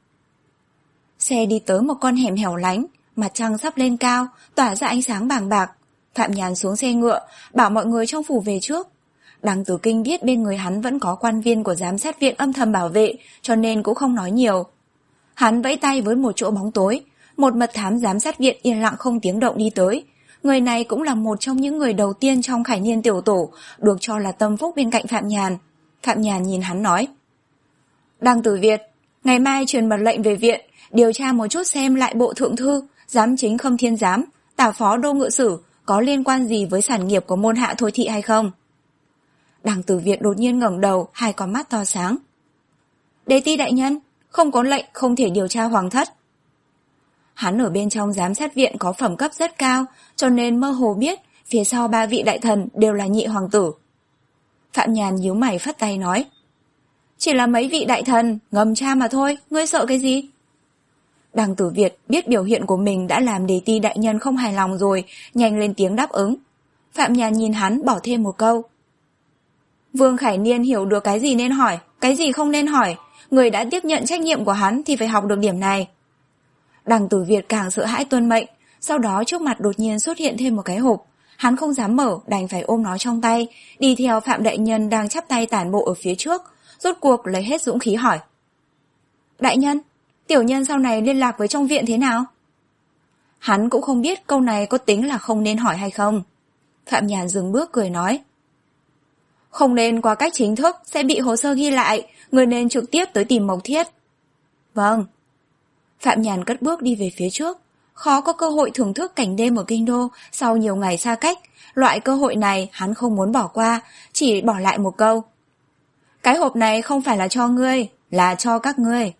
Xe đi tới một con hẻm hẻo lánh, mặt trăng sắp lên cao, tỏa ra ánh sáng bàng bạc. Phạm Nhàn xuống xe ngựa, bảo mọi người trong phủ về trước. Đằng Tử Kinh biết bên người hắn vẫn có quan viên của giám sát viện âm thầm bảo vệ, cho nên cũng không nói nhiều. Hắn vẫy tay với một chỗ bóng tối, một mật thám giám sát viện yên lặng không tiếng động đi tới. Người này cũng là một trong những người đầu tiên trong Khải Niên tiểu tổ, được cho là tâm phúc bên cạnh Phạm Nhàn. Phạm Nhàn nhìn hắn nói: Đăng Tử Việt, ngày mai truyền mật lệnh về viện, điều tra một chút xem lại bộ thượng thư, giám chính Khâm Thiên Giám, tả phó đô ngự sử có liên quan gì với sản nghiệp của môn hạ Thôi Thị hay không. Đăng Tử Việt đột nhiên ngẩng đầu, hai con mắt to sáng. Đế ti đại nhân, không có lệnh không thể điều tra hoàng thất. Hắn ở bên trong giám sát viện có phẩm cấp rất cao, cho nên mơ hồ biết phía sau ba vị đại thần đều là nhị hoàng tử. Phạm Nhàn nhíu mày phất tay nói: Chỉ là mấy vị đại thần, ngầm tra mà thôi, ngươi sợ cái gì? Đăng Tử Việt biết biểu hiện của mình đã làm Đế ti đại nhân không hài lòng rồi, nhanh lên tiếng đáp ứng. Phạm Nhàn nhìn hắn bỏ thêm một câu: Vương Khải Niên hiểu được cái gì nên hỏi, cái gì không nên hỏi, người đã tiếp nhận trách nhiệm của hắn thì phải học được điểm này. Đăng Tử Việt càng sợ hãi tuân mệnh, sau đó trước mặt đột nhiên xuất hiện thêm một cái hộp. Hắn không dám mở, đành phải ôm nó trong tay, đi theo Phạm đại nhân đang chắp tay tản bộ ở phía trước, rốt cuộc lấy hết dũng khí hỏi: Đại nhân, tiểu nhân sau này liên lạc với trong viện thế nào? Hắn cũng không biết câu này có tính là không nên hỏi hay không. Phạm Nhàn dừng bước cười nói: Không nên qua cách chính thức, sẽ bị hồ sơ ghi lại, người nên trực tiếp tới tìm Mộc Thiết. Vâng. Phạm Nhàn cất bước đi về phía trước. Khó có cơ hội thưởng thức cảnh đêm ở kinh đô sau nhiều ngày xa cách. Loại cơ hội này hắn không muốn bỏ qua, chỉ bỏ lại một câu: Cái hộp này không phải là cho ngươi, là cho các ngươi.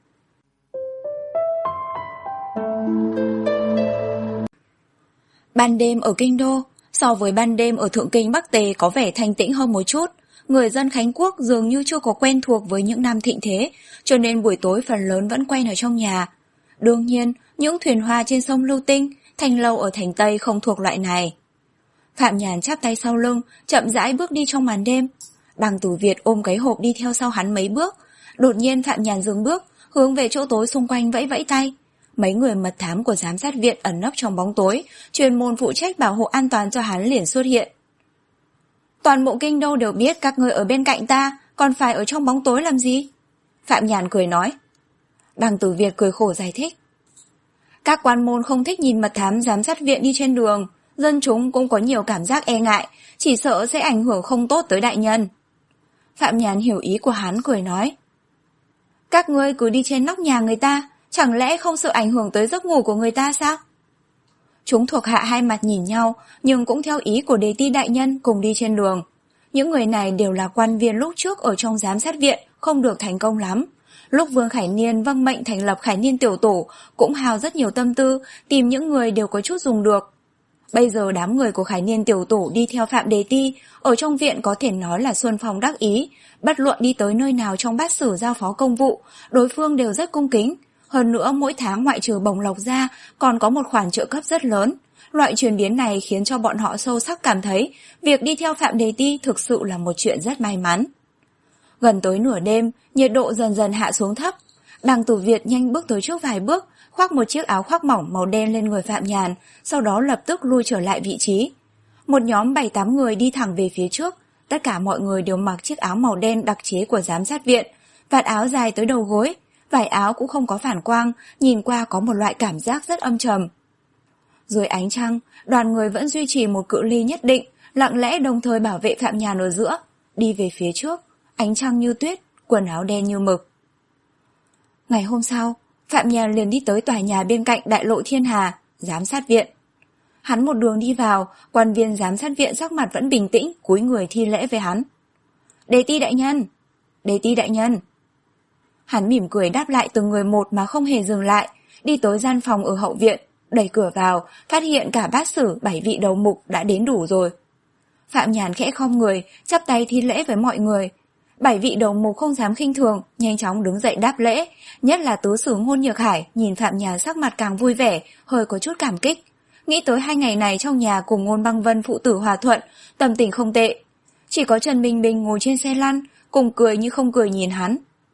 Ban đêm ở kinh đô so với ban đêm ở Thượng Kinh Bắc Tề có vẻ thanh tĩnh hơn một chút. Người dân Khánh Quốc dường như chưa có quen thuộc với những năm thịnh thế, cho nên buổi tối phần lớn vẫn quen ở trong nhà. Đương nhiên, những thuyền hoa trên sông Lưu Tinh, thành lâu ở thành Tây không thuộc loại này. Phạm Nhàn chắp tay sau lưng, chậm rãi bước đi trong màn đêm. Đăng Tử Việt ôm cái hộp đi theo sau hắn mấy bước. Đột nhiên Phạm Nhàn dừng bước, hướng về chỗ tối xung quanh vẫy vẫy tay. Mấy người mật thám của giám sát viện ẩn nấp trong bóng tối, chuyên môn phụ trách bảo hộ an toàn cho hắn liền xuất hiện. Toàn bộ kinh đô đều biết các ngươi ở bên cạnh ta, còn phải ở trong bóng tối làm gì? Phạm Nhàn cười nói. Đăng Tử Việt cười khổ giải thích. Các quan môn không thích nhìn mật thám giám sát viện đi trên đường, dân chúng cũng có nhiều cảm giác e ngại, chỉ sợ sẽ ảnh hưởng không tốt tới đại nhân. Phạm Nhàn hiểu ý của hắn cười nói. Các ngươi cứ đi trên nóc nhà người ta, chẳng lẽ không sợ ảnh hưởng tới giấc ngủ của người ta sao? Chúng thuộc hạ hai mặt nhìn nhau, nhưng cũng theo ý của Đế ti đại nhân cùng đi trên đường. Những người này đều là quan viên lúc trước ở trong giám sát viện, không được thành công lắm. Lúc Vương Khải Niên vâng mệnh thành lập Khải Niên tiểu tổ, cũng hao rất nhiều tâm tư, tìm những người đều có chút dùng được. Bây giờ đám người của Khải Niên tiểu tổ đi theo Phạm Đế ti, ở trong viện có thể nói là xuân phong đắc ý, bất luận đi tới nơi nào trong bát sử giao phó công vụ, đối phương đều rất cung kính. Hơn nữa mỗi tháng ngoại trừ bổng lộc ra, còn có một khoản trợ cấp rất lớn. Loại chuyển biến này khiến cho bọn họ sâu sắc cảm thấy việc đi theo Phạm Đế ti thực sự là một chuyện rất may mắn. Gần tới nửa đêm, nhiệt độ dần dần hạ xuống thấp. Đăng Tử Việt nhanh bước tới trước vài bước, khoác một chiếc áo khoác mỏng màu đen lên người Phạm Nhàn, sau đó lập tức lui trở lại vị trí. Một nhóm bảy tám người đi thẳng về phía trước, tất cả mọi người đều mặc chiếc áo màu đen đặc chế của giám sát viện, vạt áo dài tới đầu gối, vải áo cũng không có phản quang, nhìn qua có một loại cảm giác rất âm trầm. Dưới ánh trăng, đoàn người vẫn duy trì một cự ly nhất định, lặng lẽ đồng thời bảo vệ Phạm Nhàn ở giữa, đi về phía trước, ánh trăng như tuyết, quần áo đen như mực. Ngày hôm sau, Phạm Nhàn liền đi tới tòa nhà bên cạnh Đại lộ Thiên Hà, giám sát viện. Hắn một đường đi vào, quan viên giám sát viện sắc mặt vẫn bình tĩnh, cúi người thi lễ với hắn. Đế ti đại nhân! Đế ti đại nhân! Hắn mỉm cười đáp lại từng người một mà không hề dừng lại, đi tới gian phòng ở hậu viện, đẩy cửa vào, phát hiện cả bát sử bảy vị đầu mục đã đến đủ rồi. Phạm Nhàn khẽ khom người, chắp tay thi lễ với mọi người. Bảy vị đầu mục không dám khinh thường, nhanh chóng đứng dậy đáp lễ, nhất là tứ sử Ngôn Nhược Hải nhìn Phạm Nhàn sắc mặt càng vui vẻ, hơi có chút cảm kích. Nghĩ tới hai ngày này trong nhà cùng Ngôn Băng Vân phụ tử hòa thuận, tâm tình không tệ. Chỉ có Trần Bình Bình ngồi trên xe lăn, cùng cười như không cười nhìn hắn.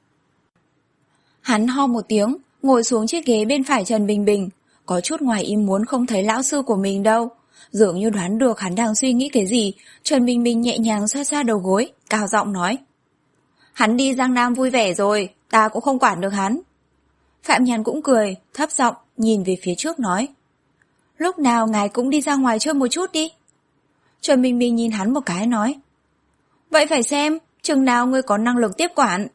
Hắn ho một tiếng, ngồi xuống chiếc ghế bên phải Trần Bình Bình, có chút ngoài ý muốn không thấy lão sư của mình đâu. Dường như đoán được hắn đang suy nghĩ cái gì, Trần Bình Bình nhẹ nhàng xoa xoa đầu gối, cao giọng nói. Hắn đi Giang Nam vui vẻ rồi, ta cũng không quản được hắn. Phạm Nhàn cũng cười, thấp giọng, nhìn về phía trước nói. Lúc nào ngài cũng đi ra ngoài chơi một chút đi. Trần Bình Bình nhìn hắn một cái nói. Vậy phải xem, chừng nào ngươi có năng lực tiếp quản.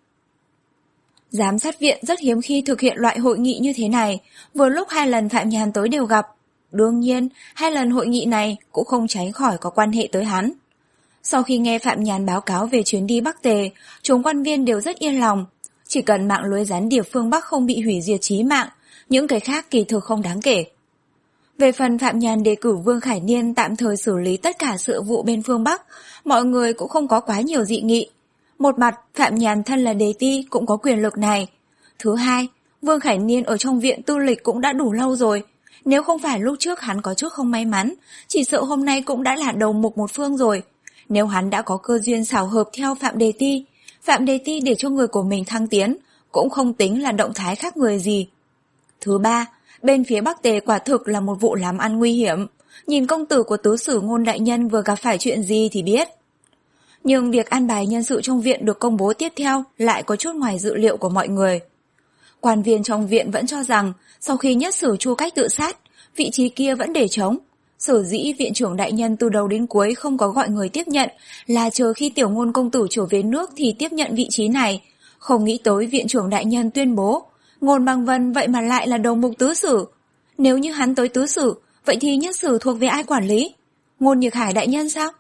Giám sát viện rất hiếm khi thực hiện loại hội nghị như thế này, vừa lúc hai lần Phạm Nhàn tới đều gặp. Đương nhiên, hai lần hội nghị này cũng không tránh khỏi có quan hệ tới hắn. Sau khi nghe Phạm Nhàn báo cáo về chuyến đi Bắc Tề, chúng quan viên đều rất yên lòng. Chỉ cần mạng lưới gián điệp phương Bắc không bị hủy diệt chí mạng, những cái khác kỳ thực không đáng kể. Về phần Phạm Nhàn đề cử Vương Khải Niên tạm thời xử lý tất cả sự vụ bên phương Bắc, mọi người cũng không có quá nhiều dị nghị. Một mặt, Phạm Nhàn thân là đề ti cũng có quyền lực này. Thứ hai, Vương Khải Niên ở trong viện tư lịch cũng đã đủ lâu rồi. Nếu không phải lúc trước hắn có chút không may mắn, chỉ sợ hôm nay cũng đã là đầu mục một phương rồi. Nếu hắn đã có cơ duyên xảo hợp theo Phạm Đề Ti, Phạm Đề Ti để cho người của mình thăng tiến, cũng không tính là động thái khác người gì. Thứ ba, bên phía Bắc Tề quả thực là một vụ làm ăn nguy hiểm. Nhìn công tử của tứ sử Ngôn đại nhân vừa gặp phải chuyện gì thì biết. Nhưng việc an bài nhân sự trong viện được công bố tiếp theo lại có chút ngoài dự liệu của mọi người. Quan viên trong viện vẫn cho rằng sau khi Nhất Sử Chu Cách tự sát, vị trí kia vẫn để trống. Sở dĩ viện trưởng đại nhân từ đầu đến cuối không có gọi người tiếp nhận là chờ khi Tiểu Ngôn công tử trở về nước thì tiếp nhận vị trí này. Không nghĩ tới viện trưởng đại nhân tuyên bố Ngôn Băng Vân vậy mà lại là đầu mục tứ sử. Nếu như hắn tới tứ sử, vậy thì Nhất Sử thuộc về ai quản lý? Ngôn Nhược Hải đại nhân sao?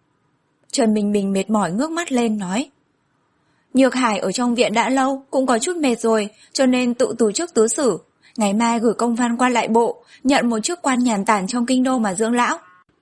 Trần Bình Bình mệt mỏi ngước mắt lên nói. Nhược Hải ở trong viện đã lâu, cũng có chút mệt rồi, cho nên tự từ chức tứ sử. Ngày mai gửi công văn qua lại bộ, nhận một chức quan nhàn tản trong kinh đô mà dưỡng lão.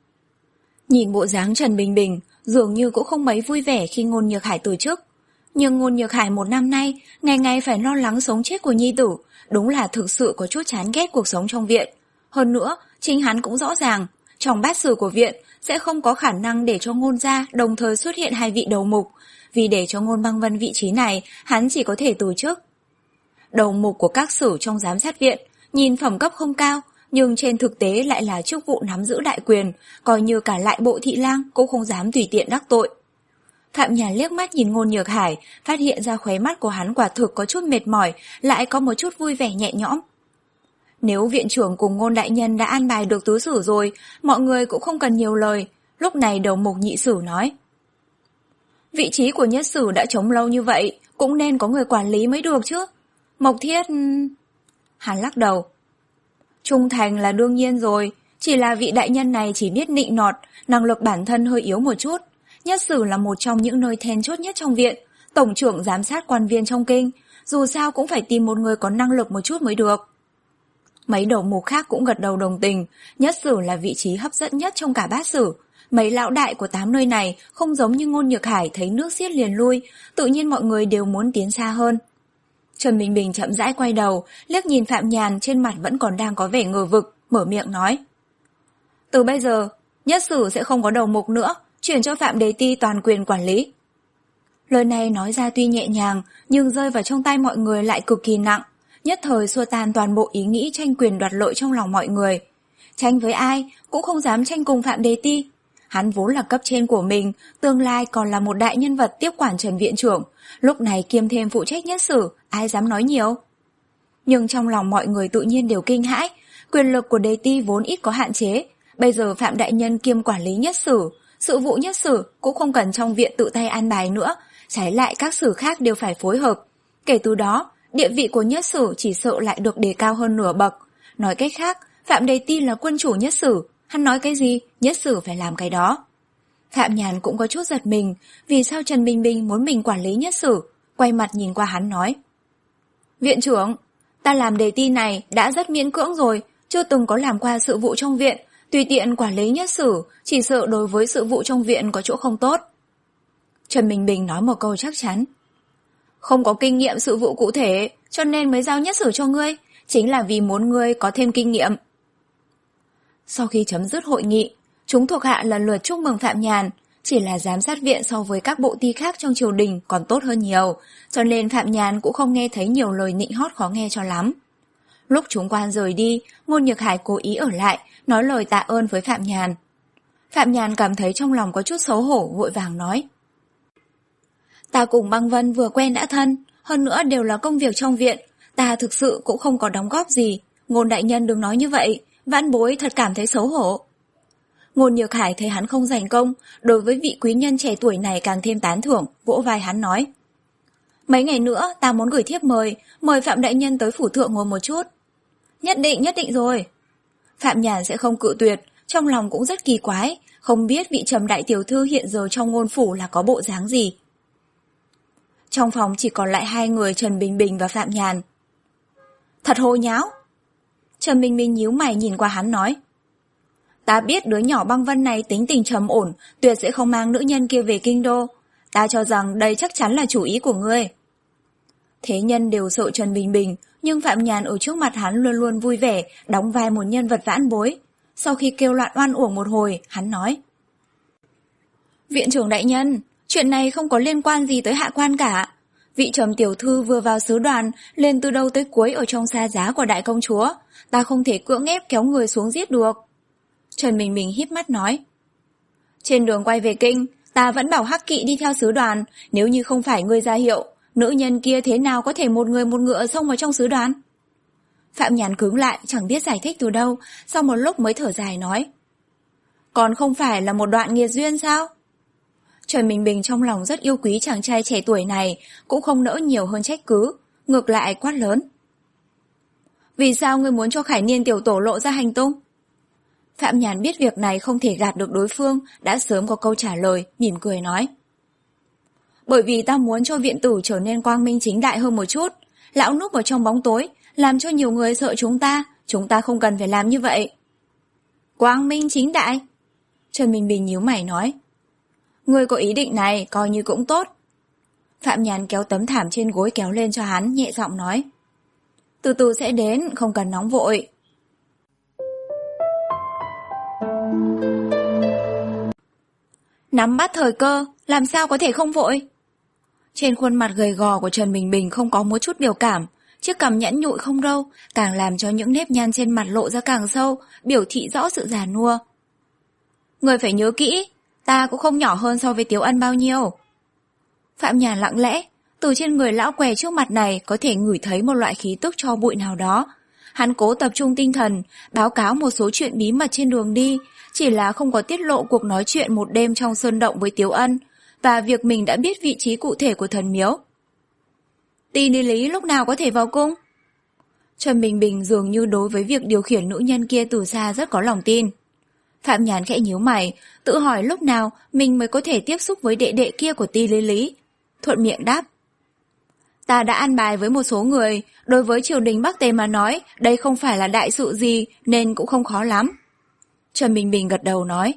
Nhìn bộ dáng Trần Bình Bình, dường như cũng không mấy vui vẻ khi Ngôn Nhược Hải từ chức. Nhưng Ngôn Nhược Hải một năm nay, ngày ngày phải lo lắng sống chết của nhi tử, đúng là thực sự có chút chán ghét cuộc sống trong viện. Hơn nữa, chính hắn cũng rõ ràng, trong bát sử của viện sẽ không có khả năng để cho Ngôn gia đồng thời xuất hiện hai vị đầu mục, vì để cho Ngôn Băng Vân vị trí này, hắn chỉ có thể từ chức. Đầu mục của các sử trong giám sát viện, nhìn phẩm cấp không cao, nhưng trên thực tế lại là chức vụ nắm giữ đại quyền, coi như cả lại bộ thị lang cũng không dám tùy tiện đắc tội. Phạm Nhàn liếc mắt nhìn Ngôn Nhược Hải, phát hiện ra khóe mắt của hắn quả thực có chút mệt mỏi, lại có một chút vui vẻ nhẹ nhõm. Nếu viện trưởng cùng Ngôn đại nhân đã an bài được tứ sử rồi, mọi người cũng không cần nhiều lời. Lúc này đầu mục nhị sử nói. Vị trí của Nhất Sử đã trống lâu như vậy, cũng nên có người quản lý mới được chứ. Mộc Thiết... Hắn lắc đầu. Trung thành là đương nhiên rồi, chỉ là vị đại nhân này chỉ biết nịnh nọt, năng lực bản thân hơi yếu một chút. Nhất Sử là một trong những nơi then chốt nhất trong viện, tổng trưởng giám sát quan viên trong kinh, dù sao cũng phải tìm một người có năng lực một chút mới được. Mấy đầu mục khác cũng gật đầu đồng tình, Nhất Sử là vị trí hấp dẫn nhất trong cả bát sử. Mấy lão đại của tám nơi này không giống như Ngôn Nhược Hải thấy nước xiết liền lui, tự nhiên mọi người đều muốn tiến xa hơn. Trần Bình Bình chậm rãi quay đầu, liếc nhìn Phạm Nhàn trên mặt vẫn còn đang có vẻ ngờ vực, mở miệng nói. Từ bây giờ, Nhất Sử sẽ không có đầu mục nữa, chuyển cho Phạm Đề Ti toàn quyền quản lý. Lời này nói ra tuy nhẹ nhàng, nhưng rơi vào trong tay mọi người lại cực kỳ nặng, nhất thời xua tan toàn bộ ý nghĩ tranh quyền đoạt lợi trong lòng mọi người. Tranh với ai, cũng không dám tranh cùng Phạm Đề Ti. Hắn vốn là cấp trên của mình, tương lai còn là một đại nhân vật tiếp quản Trần viện trưởng, lúc này kiêm thêm phụ trách Nhất Sử, ai dám nói nhiều. Nhưng trong lòng mọi người tự nhiên đều kinh hãi, quyền lực của Đề Ti vốn ít có hạn chế, bây giờ Phạm đại nhân kiêm quản lý Nhất Sử, sự vụ Nhất Sử cũng không cần trong viện tự tay an bài nữa, trái lại các sử khác đều phải phối hợp. Kể từ đó, địa vị của Nhất Sử chỉ sợ lại được đề cao hơn nửa bậc. Nói cách khác, Phạm Đề Ti là quân chủ Nhất Sử, hắn nói cái gì, Nhất Sử phải làm cái đó. Phạm Nhàn cũng có chút giật mình, vì sao Trần Bình Bình muốn mình quản lý Nhất Sử, quay mặt nhìn qua hắn nói. Viện trưởng, ta làm Đề Ti này đã rất miễn cưỡng rồi, chưa từng có làm qua sự vụ trong viện, tùy tiện quản lý Nhất Sử, chỉ sợ đối với sự vụ trong viện có chỗ không tốt. Trần Bình Bình nói một câu chắc chắn. Không có kinh nghiệm sự vụ cụ thể, cho nên mới giao Nhất Sử cho ngươi, chính là vì muốn ngươi có thêm kinh nghiệm. Sau khi chấm dứt hội nghị, chúng thuộc hạ lần lượt chúc mừng Phạm Nhàn, chỉ là giám sát viện so với các bộ ti khác trong triều đình còn tốt hơn nhiều, cho nên Phạm Nhàn cũng không nghe thấy nhiều lời nịnh hót khó nghe cho lắm. Lúc chúng quan rời đi, Ngôn Nhược Hải cố ý ở lại, nói lời tạ ơn với Phạm Nhàn. Phạm Nhàn cảm thấy trong lòng có chút xấu hổ, vội vàng nói. Ta cùng Băng Vân vừa quen đã thân, hơn nữa đều là công việc trong viện, ta thực sự cũng không có đóng góp gì, Ngôn đại nhân đừng nói như vậy, vãn bối thật cảm thấy xấu hổ. Ngôn Nhược Hải thấy hắn không giành công, đối với vị quý nhân trẻ tuổi này càng thêm tán thưởng, vỗ vai hắn nói. Mấy ngày nữa ta muốn gửi thiếp mời, mời Phạm đại nhân tới phủ thượng ngồi một chút. Nhất định, nhất định rồi. Phạm Nhàn sẽ không cự tuyệt, trong lòng cũng rất kỳ quái, không biết vị Trầm đại tiểu thư hiện giờ trong ngôn phủ là có bộ dáng gì. Trong phòng chỉ còn lại hai người Trần Bình Bình và Phạm Nhàn. Thật hồ nháo. Trần Bình Bình nhíu mày nhìn qua hắn nói. Ta biết đứa nhỏ Băng Vân này tính tình trầm ổn, tuyệt sẽ không mang nữ nhân kia về kinh đô. Ta cho rằng đây chắc chắn là chủ ý của ngươi. Thế nhân đều sợ Trần Bình Bình, nhưng Phạm Nhàn ở trước mặt hắn luôn luôn vui vẻ, đóng vai một nhân vật vãn bối. Sau khi kêu loạn oan uổng một hồi, hắn nói. Viện trưởng đại nhân, chuyện này không có liên quan gì tới hạ quan cả. Vị Trầm tiểu thư vừa vào sứ đoàn, lên từ đầu tới cuối ở trong xa giá của đại công chúa. Ta không thể cưỡng ép kéo người xuống giết được. Trần Bình Bình híp mắt nói. Trên đường quay về kinh, ta vẫn bảo Hắc Kỵ đi theo sứ đoàn, nếu như không phải ngươi ra hiệu, nữ nhân kia thế nào có thể một người một ngựa xông vào trong sứ đoàn? Phạm Nhàn cứng lại, chẳng biết giải thích từ đâu, sau một lúc mới thở dài nói. Còn không phải là một đoạn nghiệt duyên sao? Trần Bình Bình trong lòng rất yêu quý chàng trai trẻ tuổi này, cũng không nỡ nhiều hơn trách cứ, ngược lại quát lớn. Vì sao ngươi muốn cho Khải Niên tiểu tổ lộ ra hành tung? Phạm Nhàn biết việc này không thể gạt được đối phương, đã sớm có câu trả lời, mỉm cười nói. Bởi vì ta muốn cho viện tử trở nên quang minh chính đại hơn một chút, lão núp ở trong bóng tối, làm cho nhiều người sợ chúng ta, chúng ta không cần phải làm như vậy. Quang minh chính đại? Trần Bình Bình nhíu mày nói. Ngươi có ý định này, coi như cũng tốt. Phạm Nhàn kéo tấm thảm trên gối kéo lên cho hắn, nhẹ giọng nói. Từ từ sẽ đến, không cần nóng vội. Nắm bắt thời cơ, làm sao có thể không vội? Trên khuôn mặt gầy gò của Trần Bình Bình không có một chút biểu cảm, chiếc cằm nhẵn nhụi không râu, càng làm cho những nếp nhăn trên mặt lộ ra càng sâu, biểu thị rõ sự già nua. Người phải nhớ kỹ, ta cũng không nhỏ hơn so với Tiếu Ân bao nhiêu. Phạm Nhàn lặng lẽ, từ trên người lão què trước mặt này có thể ngửi thấy một loại khí tức tro bụi nào đó. Hắn cố tập trung tinh thần, báo cáo một số chuyện bí mật trên đường đi, chỉ là không có tiết lộ cuộc nói chuyện một đêm trong sơn động với Tiếu Ân, và việc mình đã biết vị trí cụ thể của thần miếu. Ti Ni Lý lúc nào có thể vào cung? Trần Bình Bình dường như đối với việc điều khiển nữ nhân kia từ xa rất có lòng tin. Phạm Nhàn khẽ nhíu mày, tự hỏi lúc nào mình mới có thể tiếp xúc với đệ đệ kia của Ti Ni Lý. Thuận miệng đáp. Ta đã an bài với một số người, đối với triều đình Bắc Tề mà nói, đây không phải là đại sự gì nên cũng không khó lắm. Trần Bình Bình gật đầu nói.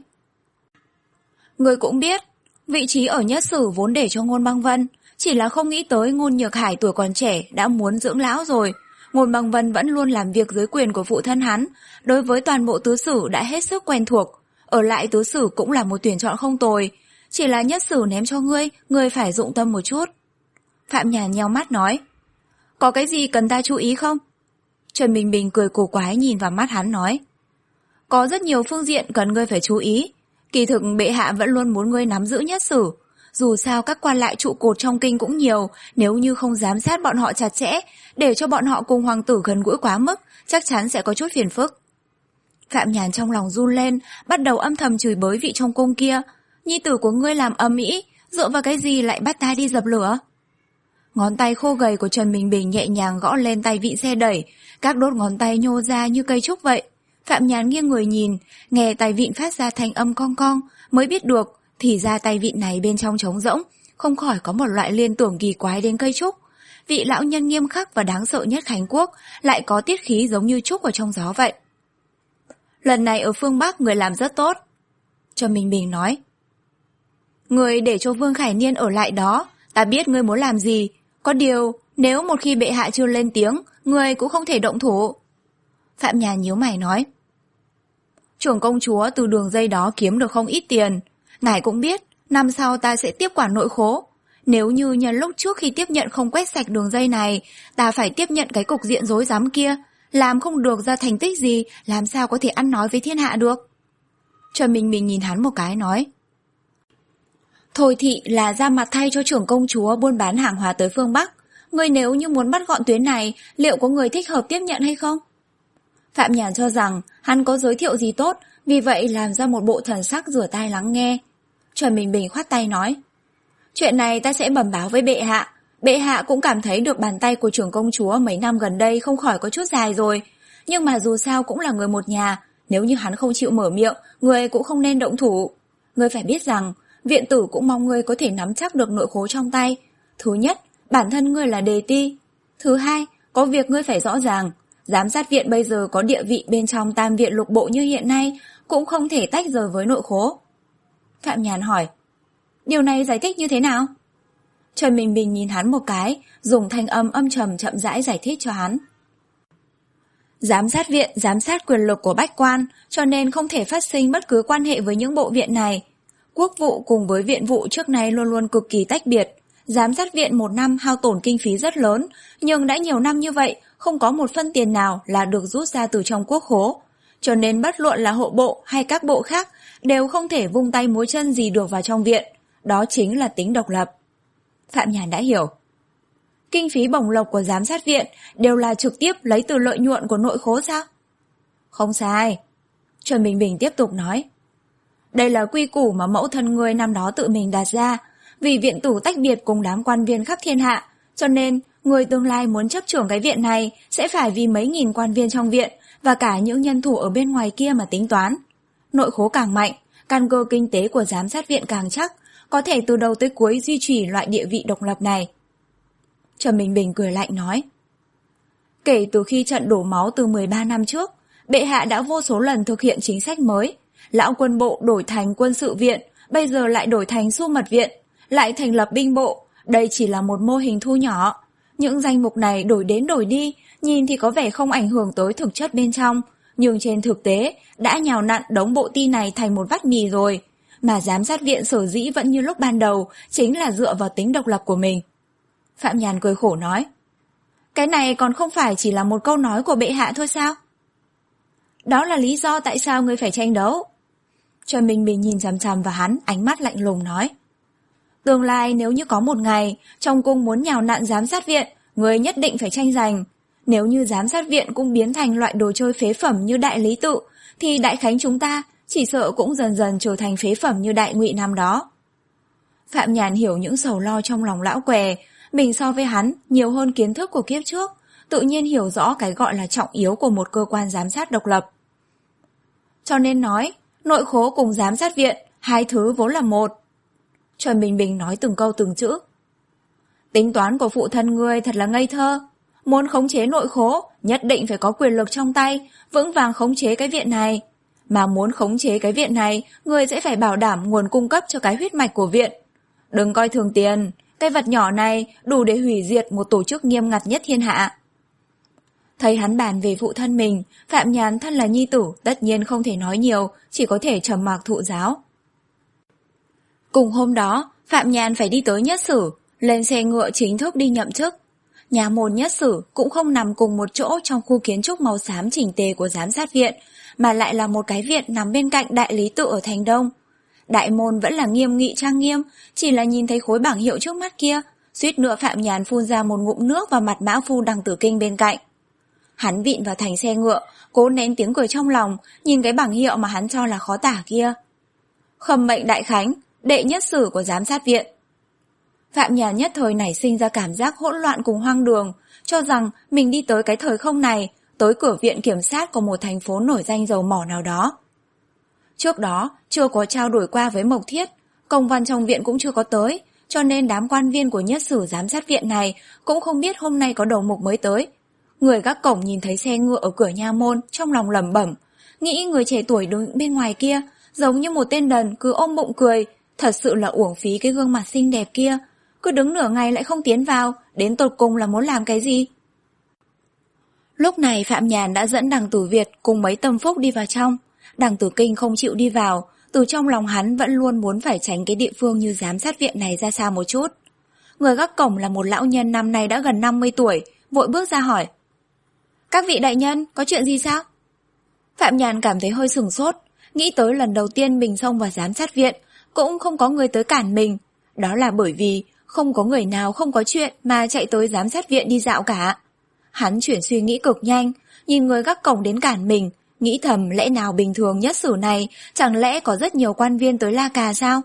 Người cũng biết, vị trí ở nhất sử vốn để cho Ngôn Băng Vân, chỉ là không nghĩ tới Ngôn Nhược Hải tuổi còn trẻ đã muốn dưỡng lão rồi. Ngôn Băng Vân vẫn luôn làm việc dưới quyền của phụ thân hắn, đối với toàn bộ tứ sử đã hết sức quen thuộc. Ở lại tứ sử cũng là một tuyển chọn không tồi, chỉ là nhất sử ném cho ngươi, ngươi phải dụng tâm một chút. Phạm Nhàn nheo mắt nói. Có cái gì cần ta chú ý không? Trần Bình Bình cười cổ quái nhìn vào mắt hắn nói. Có rất nhiều phương diện cần ngươi phải chú ý. Kỳ thực bệ hạ vẫn luôn muốn ngươi nắm giữ nhất sử. Dù sao các quan lại trụ cột trong kinh cũng nhiều, nếu như không giám sát bọn họ chặt chẽ, để cho bọn họ cùng hoàng tử gần gũi quá mức, chắc chắn sẽ có chút phiền phức. Phạm Nhàn trong lòng run lên, bắt đầu âm thầm chửi bới vị trong cung kia. Nhi tử của ngươi làm ầm ĩ, dựa vào cái gì lại bắt ta đi dập lửa? Ngón tay khô gầy của Trần Bình Bình nhẹ nhàng gõ lên tay vịn xe đẩy, các đốt ngón tay nhô ra như cây trúc vậy. Phạm Nhàn nghiêng người nhìn, nghe tay vịn phát ra thanh âm cong cong, mới biết được, thì ra tay vịn này bên trong trống rỗng, không khỏi có một loại liên tưởng kỳ quái đến cây trúc. Vị lão nhân nghiêm khắc và đáng sợ nhất Khánh Quốc, lại có tiết khí giống như trúc ở trong gió vậy. Lần này ở phương Bắc người làm rất tốt. Trần Bình Bình nói. Người để cho Vương Khải Niên ở lại đó, ta biết ngươi muốn làm gì. Có điều, nếu một khi bệ hạ chưa lên tiếng, ngươi cũng không thể động thủ. Phạm Nhàn nhíu mày nói. Trưởng công chúa từ đường dây đó kiếm được không ít tiền. Ngài cũng biết, năm sau ta sẽ tiếp quản nội khố. Nếu như nhân lúc trước khi tiếp nhận không quét sạch đường dây này, ta phải tiếp nhận cái cục diện rối rắm kia. Làm không được ra thành tích gì, làm sao có thể ăn nói với thiên hạ được. Trần Bình Bình nhìn hắn một cái nói. Thôi thị là ra mặt thay cho trưởng công chúa buôn bán hàng hóa tới phương Bắc. Người nếu như muốn bắt gọn tuyến này, liệu có người thích hợp tiếp nhận hay không? Phạm Nhàn cho rằng hắn có giới thiệu gì tốt, vì vậy làm ra một bộ thần sắc rửa tai lắng nghe. Trần Bình Bình khoát tay nói, chuyện này ta sẽ bẩm báo với bệ hạ. Bệ hạ cũng cảm thấy được bàn tay của trưởng công chúa mấy năm gần đây không khỏi có chút dài rồi. Nhưng mà dù sao cũng là người một nhà, nếu như hắn không chịu mở miệng, người cũng không nên động thủ. Ngươi phải biết rằng, viện tử cũng mong ngươi có thể nắm chắc được nội khố trong tay. Thứ nhất, bản thân ngươi là đề ti. Thứ hai, có việc ngươi phải rõ ràng. Giám sát viện bây giờ có địa vị bên trong tam viện lục bộ như hiện nay, cũng không thể tách rời với nội khố. Phạm Nhàn hỏi, điều này giải thích như thế nào? Trần Bình Bình nhìn hắn một cái, dùng thanh âm âm trầm chậm rãi giải thích cho hắn. Giám sát viện giám sát quyền lực của bách quan, cho nên không thể phát sinh bất cứ quan hệ với những bộ viện này. Quốc vụ cùng với viện vụ trước nay luôn luôn cực kỳ tách biệt. Giám sát viện một năm hao tổn kinh phí rất lớn, nhưng đã nhiều năm như vậy, không có một phân tiền nào là được rút ra từ trong quốc khố. Cho nên bất luận là hộ bộ hay các bộ khác, đều không thể vung tay múa chân gì được vào trong viện. Đó chính là tính độc lập. Phạm Nhàn đã hiểu. Kinh phí bổng lộc của giám sát viện đều là trực tiếp lấy từ lợi nhuận của nội khố sao? Không sai. Trần Bình Bình tiếp tục nói. Đây là quy củ mà mẫu thân ngươi năm đó tự mình đặt ra, vì viện tử tách biệt cùng đám quan viên khắp thiên hạ, cho nên người tương lai muốn chấp trưởng cái viện này sẽ phải vì mấy nghìn quan viên trong viện và cả những nhân thủ ở bên ngoài kia mà tính toán. Nội khố càng mạnh, căn cơ kinh tế của giám sát viện càng chắc, có thể từ đầu tới cuối duy trì loại địa vị độc lập này. Trần Bình Bình cười lạnh nói. Kể từ khi trận đổ máu từ mười ba năm trước, bệ hạ đã vô số lần thực hiện chính sách mới. Lão quân bộ đổi thành quân sự viện, bây giờ lại đổi thành xu mật viện, lại thành lập binh bộ. Đây chỉ là một mô hình thu nhỏ. Những danh mục này đổi đến đổi đi, nhìn thì có vẻ không ảnh hưởng tới thực chất bên trong, nhưng trên thực tế đã nhào nặn đống bộ ti này thành một vắt mì rồi. Mà giám sát viện sở dĩ vẫn như lúc ban đầu, chính là dựa vào tính độc lập của mình. Phạm Nhàn cười khổ nói. Cái này còn không phải chỉ là một câu nói của bệ hạ thôi sao? Đó là lý do tại sao ngươi phải tranh đấu. Trần Bình Bình nhìn chằm chằm vào hắn, ánh mắt lạnh lùng nói. Tương lai nếu như có một ngày, trong cung muốn nhào nặn giám sát viện, ngươi nhất định phải tranh giành. Nếu như giám sát viện cũng biến thành loại đồ chơi phế phẩm như đại lý tự, thì đại khánh chúng ta chỉ sợ cũng dần dần trở thành phế phẩm như đại ngụy năm đó. Phạm Nhàn hiểu những sầu lo trong lòng lão què, mình so với hắn nhiều hơn kiến thức của kiếp trước, tự nhiên hiểu rõ cái gọi là trọng yếu của một cơ quan giám sát độc lập. Cho nên nói, nội khố cùng giám sát viện, hai thứ vốn là một. Trần Bình Bình nói từng câu từng chữ. Tính toán của phụ thân ngươi thật là ngây thơ. Muốn khống chế nội khố, nhất định phải có quyền lực trong tay, vững vàng khống chế cái viện này. Mà muốn khống chế cái viện này, ngươi sẽ phải bảo đảm nguồn cung cấp cho cái huyết mạch của viện. Đừng coi thường tiền, cái vật nhỏ này đủ để hủy diệt một tổ chức nghiêm ngặt nhất thiên hạ. Thấy hắn bàn về phụ thân mình, Phạm Nhàn thân là nhi tử, tất nhiên không thể nói nhiều, chỉ có thể trầm mặc thụ giáo. Cùng hôm đó, Phạm Nhàn phải đi tới Nhất Sử, lên xe ngựa chính thức đi nhậm chức. Nhà môn Nhất Sử cũng không nằm cùng một chỗ trong khu kiến trúc màu xám chỉnh tề của giám sát viện, mà lại là một cái viện nằm bên cạnh đại lý tự ở thành Đông. Đại môn vẫn là nghiêm nghị trang nghiêm, chỉ là nhìn thấy khối bảng hiệu trước mắt kia, suýt nữa Phạm Nhàn phun ra một ngụm nước vào mặt mã phu Đằng Tử Kinh bên cạnh. Hắn vịn vào thành xe ngựa, cố nén tiếng cười trong lòng, nhìn cái bảng hiệu mà hắn cho là khó tả kia. Khâm mệnh đại khánh, đệ nhất sử của giám sát viện. Phạm Nhàn nhất thời nảy sinh ra cảm giác hỗn loạn cùng hoang đường, cho rằng mình đi tới cái thời không này, tới cửa viện kiểm sát của một thành phố nổi danh dầu mỏ nào đó. Trước đó, chưa có trao đổi qua với Mộc Thiết, công văn trong viện cũng chưa có tới, cho nên đám quan viên của Nhất Sử giám sát viện này cũng không biết hôm nay có đầu mục mới tới. Người gác cổng nhìn thấy xe ngựa ở cửa nha môn, trong lòng lẩm bẩm, nghĩ người trẻ tuổi đứng bên ngoài kia, giống như một tên đần cứ ôm bụng cười, thật sự là uổng phí cái gương mặt xinh đẹp kia, cứ đứng nửa ngày lại không tiến vào, đến tột cùng là muốn làm cái gì? Lúc này Phạm Nhàn đã dẫn Đằng Tử Việt cùng mấy tâm phúc đi vào trong. Đằng Tử Kinh không chịu đi vào, từ trong lòng hắn vẫn luôn muốn phải tránh cái địa phương như giám sát viện này ra xa một chút. Người gác cổng là một lão nhân năm nay đã gần năm mươi tuổi, vội bước ra hỏi. Các vị đại nhân, có chuyện gì sao? Phạm Nhàn cảm thấy hơi sửng sốt, nghĩ tới lần đầu tiên mình xông vào giám sát viện, cũng không có người tới cản mình. Đó là bởi vì không có người nào không có chuyện mà chạy tới giám sát viện đi dạo cả. Hắn chuyển suy nghĩ cực nhanh, nhìn người gác cổng đến cản mình, nghĩ thầm lẽ nào bình thường nhất sử này chẳng lẽ có rất nhiều quan viên tới la cà sao?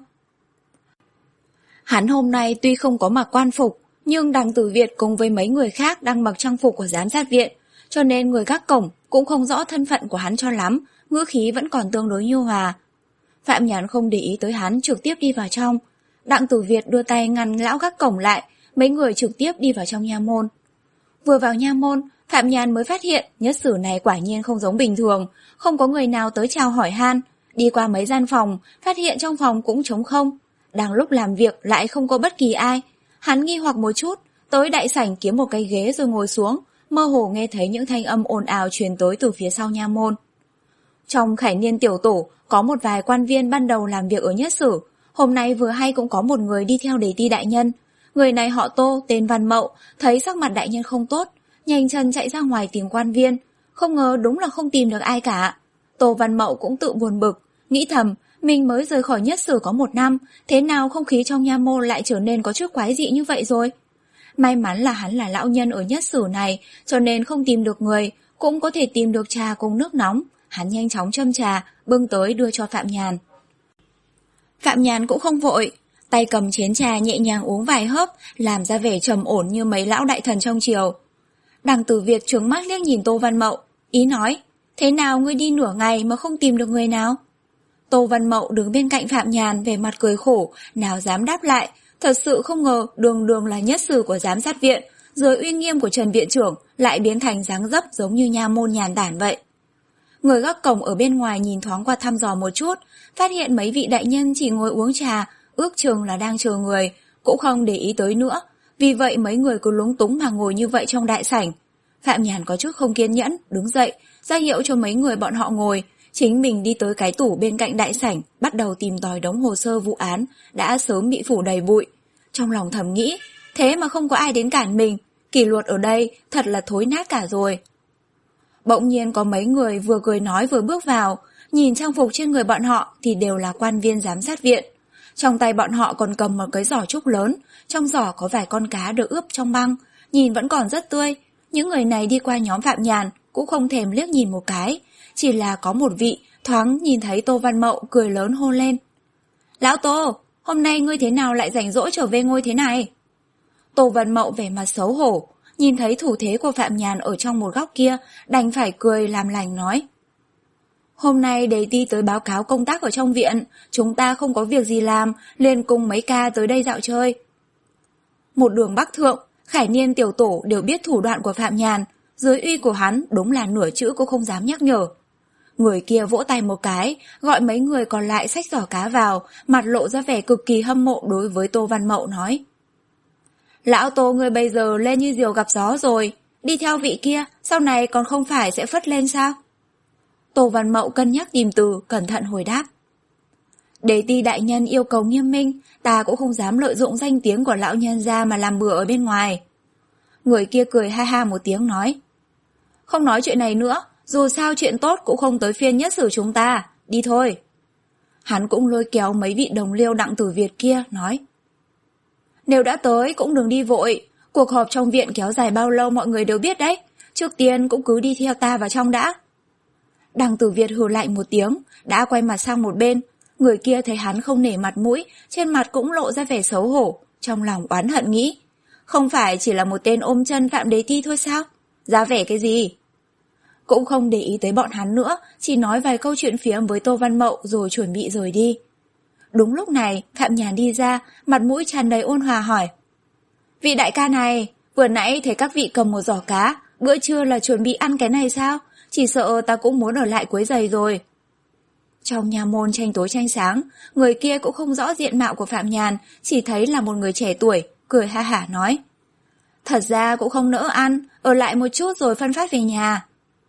Hắn hôm nay tuy không có mặc quan phục, nhưng Đằng Tử Việt cùng với mấy người khác đang mặc trang phục của giám sát viện, cho nên người gác cổng cũng không rõ thân phận của hắn cho lắm, ngữ khí vẫn còn tương đối nhu hòa. Phạm Nhàn không để ý tới hắn, trực tiếp đi vào trong. Đặng Tử Việt đưa tay ngăn lão gác cổng lại, mấy người trực tiếp đi vào trong nha môn. Vừa vào nha môn, Phạm Nhàn mới phát hiện nhất sử này quả nhiên không giống bình thường, không có người nào tới chào hỏi han. Đi qua mấy gian phòng, phát hiện trong phòng cũng trống không. Đang lúc làm việc lại không có bất kỳ ai. Hắn nghi hoặc một chút, tới đại sảnh kiếm một cái ghế rồi ngồi xuống, mơ hồ nghe thấy những thanh âm ồn ào truyền tới từ phía sau nha môn. Trong Khải Niên tiểu tổ có một vài quan viên ban đầu làm việc ở nhất sử, hôm nay vừa hay cũng có một người đi theo đề ti đại nhân. Người này họ Tô, tên Văn Mậu, thấy sắc mặt đại nhân không tốt, nhanh chân chạy ra ngoài tìm quan viên, không ngờ đúng là không tìm được ai cả. Tô Văn Mậu cũng tự buồn bực, nghĩ thầm, mình mới rời khỏi nhất sử có một năm, thế nào không khí trong nha môn lại trở nên có chút quái dị như vậy rồi. May mắn là hắn là lão nhân ở nhất sử này, cho nên không tìm được người, cũng có thể tìm được trà cùng nước nóng. Hắn nhanh chóng châm trà, bưng tới đưa cho Phạm Nhàn. Phạm Nhàn cũng không vội, tay cầm chén trà nhẹ nhàng uống vài hớp, làm ra vẻ trầm ổn như mấy lão đại thần trong triều. Đằng Tử Việt trừng mắt liếc nhìn Tô Văn Mậu, ý nói, thế nào ngươi đi nửa ngày mà không tìm được người nào? Tô Văn Mậu đứng bên cạnh Phạm Nhàn vẻ mặt cười khổ, nào dám đáp lại, thật sự không ngờ đường đường là nhất sử của giám sát viện, dưới uy nghiêm của Trần viện trưởng lại biến thành dáng dấp giống như nha môn nhàn tản vậy. Người gác cổng ở bên ngoài nhìn thoáng qua thăm dò một chút, phát hiện mấy vị đại nhân chỉ ngồi uống trà, ước chừng là đang chờ người, cũng không để ý tới nữa, vì vậy mấy người cứ lúng túng mà ngồi như vậy trong đại sảnh. Phạm Nhàn có chút không kiên nhẫn, đứng dậy, ra hiệu cho mấy người bọn họ ngồi, chính mình đi tới cái tủ bên cạnh đại sảnh, bắt đầu tìm tòi đống hồ sơ vụ án đã sớm bị phủ đầy bụi. Trong lòng thầm nghĩ, thế mà không có ai đến cản mình, kỷ luật ở đây thật là thối nát cả rồi. Bỗng nhiên có mấy người vừa cười nói vừa bước vào, nhìn trang phục trên người bọn họ thì đều là quan viên giám sát viện. Trong tay bọn họ còn cầm một cái giỏ trúc lớn, trong giỏ có vài con cá được ướp trong băng, nhìn vẫn còn rất tươi. Những người này đi qua nhóm Phạm Nhàn cũng không thèm liếc nhìn một cái, chỉ là có một vị thoáng nhìn thấy Tô Văn Mậu cười lớn hô lên. Lão Tô, hôm nay ngươi thế nào lại rảnh rỗi trở về ngôi thế này? Tô Văn Mậu vẻ mặt xấu hổ, nhìn thấy thủ thế của Phạm Nhàn ở trong một góc kia, đành phải cười làm lành nói. Hôm nay đề ti tới báo cáo công tác ở trong viện, chúng ta không có việc gì làm, liền cùng mấy ca tới đây dạo chơi. Một đường Bắc Thượng, Khải Niên tiểu tổ đều biết thủ đoạn của Phạm Nhàn, dưới uy của hắn đúng là nửa chữ cũng không dám nhắc nhở. Người kia vỗ tay một cái, gọi mấy người còn lại xách giỏ cá vào, mặt lộ ra vẻ cực kỳ hâm mộ đối với Tô Văn Mậu nói. Lão Tô ngươi bây giờ lên như diều gặp gió rồi, đi theo vị kia, sau này còn không phải sẽ phất lên sao? Tô Văn Mậu cân nhắc tìm từ, cẩn thận hồi đáp. Đề ti đại nhân yêu cầu nghiêm minh, ta cũng không dám lợi dụng danh tiếng của lão nhân ra mà làm bừa ở bên ngoài. Người kia cười ha ha một tiếng nói. Không nói chuyện này nữa, dù sao chuyện tốt cũng không tới phiên nhất sử chúng ta, đi thôi. Hắn cũng lôi kéo mấy vị đồng liêu Đặng Tử Việt kia, nói. Nếu đã tới cũng đừng đi vội, cuộc họp trong viện kéo dài bao lâu mọi người đều biết đấy, trước tiên cũng cứ đi theo ta vào trong đã. Đặng Tử Việt hừ lạnh một tiếng, đã quay mặt sang một bên, người kia thấy hắn không nể mặt mũi, trên mặt cũng lộ ra vẻ xấu hổ, trong lòng oán hận nghĩ. Không phải chỉ là một tên ôm chân Phạm Đế Ti thôi sao? Giá vẻ cái gì? Cũng không để ý tới bọn hắn nữa, chỉ nói vài câu chuyện phiếm với Tô Văn Mậu rồi chuẩn bị rời đi. Đúng lúc này, Phạm Nhàn đi ra, mặt mũi tràn đầy ôn hòa hỏi. Vị đại ca này, vừa nãy thấy các vị cầm một giỏ cá, bữa trưa là chuẩn bị ăn cái này sao? Chỉ sợ ta cũng muốn ở lại quấy giày rồi. Trong nhà môn tranh tối tranh sáng, người kia cũng không rõ diện mạo của Phạm Nhàn, chỉ thấy là một người trẻ tuổi, cười ha hả nói. Thật ra cũng không nỡ ăn, ở lại một chút rồi phân phát về nhà.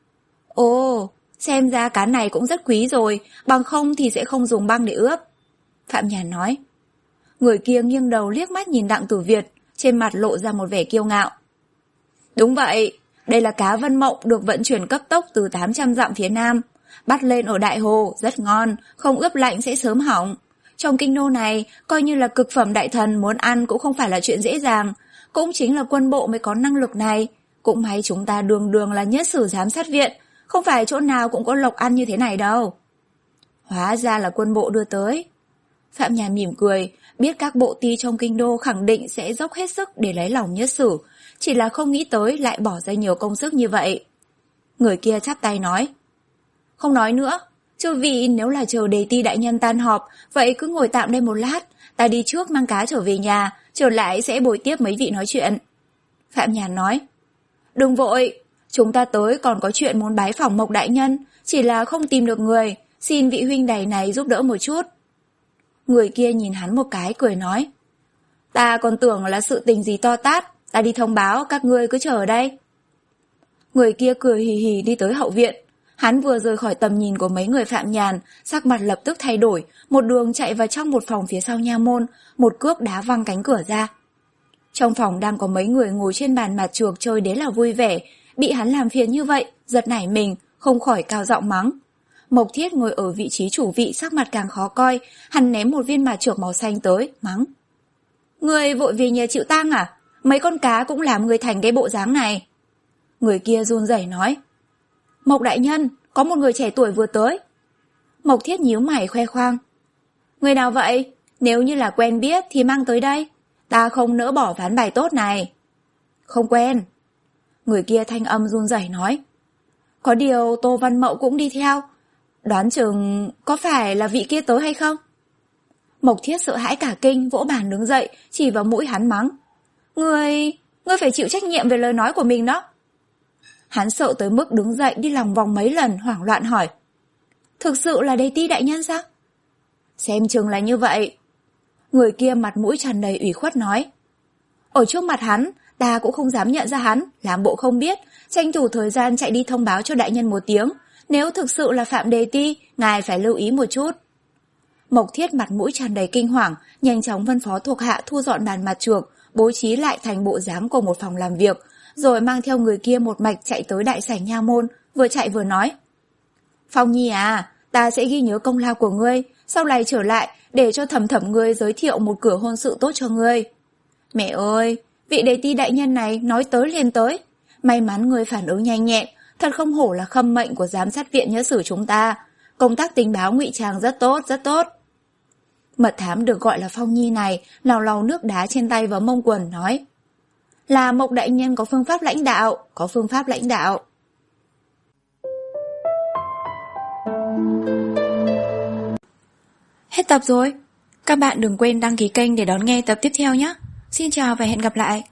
Ồ, xem ra cá này cũng rất quý rồi, bằng không thì sẽ không dùng băng để ướp. Phạm Nhàn nói. Người kia nghiêng đầu liếc mắt nhìn Đặng Tử Việt, trên mặt lộ ra một vẻ kiêu ngạo. Đúng vậy, đây là cá Vân Mộng được vận chuyển cấp tốc từ tám trăm dặm phía nam. Bắt lên ở Đại Hồ, rất ngon, không ướp lạnh sẽ sớm hỏng. Trong kinh đô này, coi như là cực phẩm đại thần muốn ăn cũng không phải là chuyện dễ dàng, cũng chính là quân bộ mới có năng lực này. Cũng may chúng ta đường đường là nhất sử giám sát viện, không phải chỗ nào cũng có lộc ăn như thế này đâu. Hóa ra là quân bộ đưa tới. Phạm Nhàn mỉm cười, biết các bộ ty trong kinh đô khẳng định sẽ dốc hết sức để lấy lòng nhất sử, chỉ là không nghĩ tới lại bỏ ra nhiều công sức như vậy. Người kia chắp tay nói, không nói nữa, chư vị nếu là chờ đề ti đại nhân tan họp, vậy cứ ngồi tạm đây một lát, ta đi trước mang cá trở về nhà, trở lại sẽ bồi tiếp mấy vị nói chuyện. Phạm Nhàn nói, đừng vội, chúng ta tới còn có chuyện muốn bái phỏng Mộc đại nhân, chỉ là không tìm được người, xin vị huynh đài này giúp đỡ một chút. Người kia nhìn hắn một cái cười nói, ta còn tưởng là sự tình gì to tát, ta đi thông báo, các ngươi cứ chờ ở đây. Người kia cười hì hì đi tới hậu viện. Hắn vừa rời khỏi tầm nhìn của mấy người Phạm Nhàn, sắc mặt lập tức thay đổi, một đường chạy vào trong một phòng phía sau nha môn, một cước đá văng cánh cửa ra. Trong phòng đang có mấy người ngồi trên bàn mặt trược chơi đến là vui vẻ, bị hắn làm phiền như vậy, giật nảy mình, không khỏi cao giọng mắng. Mộc Thiết ngồi ở vị trí chủ vị sắc mặt càng khó coi, hắn ném một viên mặt trược màu xanh tới, mắng. Người vội về nhà chịu tang à? Mấy con cá cũng làm người thành cái bộ dáng này. Người kia run rẩy nói, Mộc đại nhân, có một người trẻ tuổi vừa tới. Mộc Thiết nhíu mày khoe khoang, người nào vậy? Nếu như là quen biết thì mang tới đây, ta không nỡ bỏ ván bài tốt này. Không quen. Người kia thanh âm run rẩy nói, có điều Tô Văn Mậu cũng đi theo, đoán chừng có phải là vị kia tới hay không? Mộc Thiết sợ hãi cả kinh, vỗ bàn đứng dậy, chỉ vào mũi hắn mắng, Ngươi, ngươi phải chịu trách nhiệm về lời nói của mình đó. Hắn sợ tới mức đứng dậy đi lòng vòng mấy lần, hoảng loạn hỏi, thực sự là Đề ti đại nhân sao? Xem chừng là như vậy. Người kia mặt mũi tràn đầy ủy khuất nói, ở trước mặt hắn, ta cũng không dám nhận ra hắn, làm bộ không biết, tranh thủ thời gian chạy đi thông báo cho đại nhân một tiếng, nếu thực sự là Phạm Đề ti, ngài phải lưu ý một chút. Mộc Thiết mặt mũi tràn đầy kinh hoàng, nhanh chóng phân phó thuộc hạ thu dọn bàn mặt trược, bố trí lại thành bộ dáng của một phòng làm việc, rồi mang theo người kia một mạch chạy tới đại sảnh nha môn, vừa chạy vừa nói, Phong Nhi à, ta sẽ ghi nhớ công lao của ngươi, sau này trở lại để cho thẩm thẩm ngươi giới thiệu một cửa hôn sự tốt cho ngươi. Mẹ ơi, vị Đề ti đại nhân này nói tới liền tới, may mắn ngươi phản ứng nhanh nhẹn, thật không hổ là khâm mệnh của giám sát viện nhớ sử chúng ta, công tác tình báo ngụy trang rất tốt, rất tốt. Mật thám được gọi là Phong Nhi này lau lau nước đá trên tay vào mông quần nói, là Mộc đại nhân có phương pháp lãnh đạo, có phương pháp lãnh đạo. Hết tập rồi. Các bạn đừng quên đăng ký kênh để đón nghe tập tiếp theo nhé. Xin chào và hẹn gặp lại.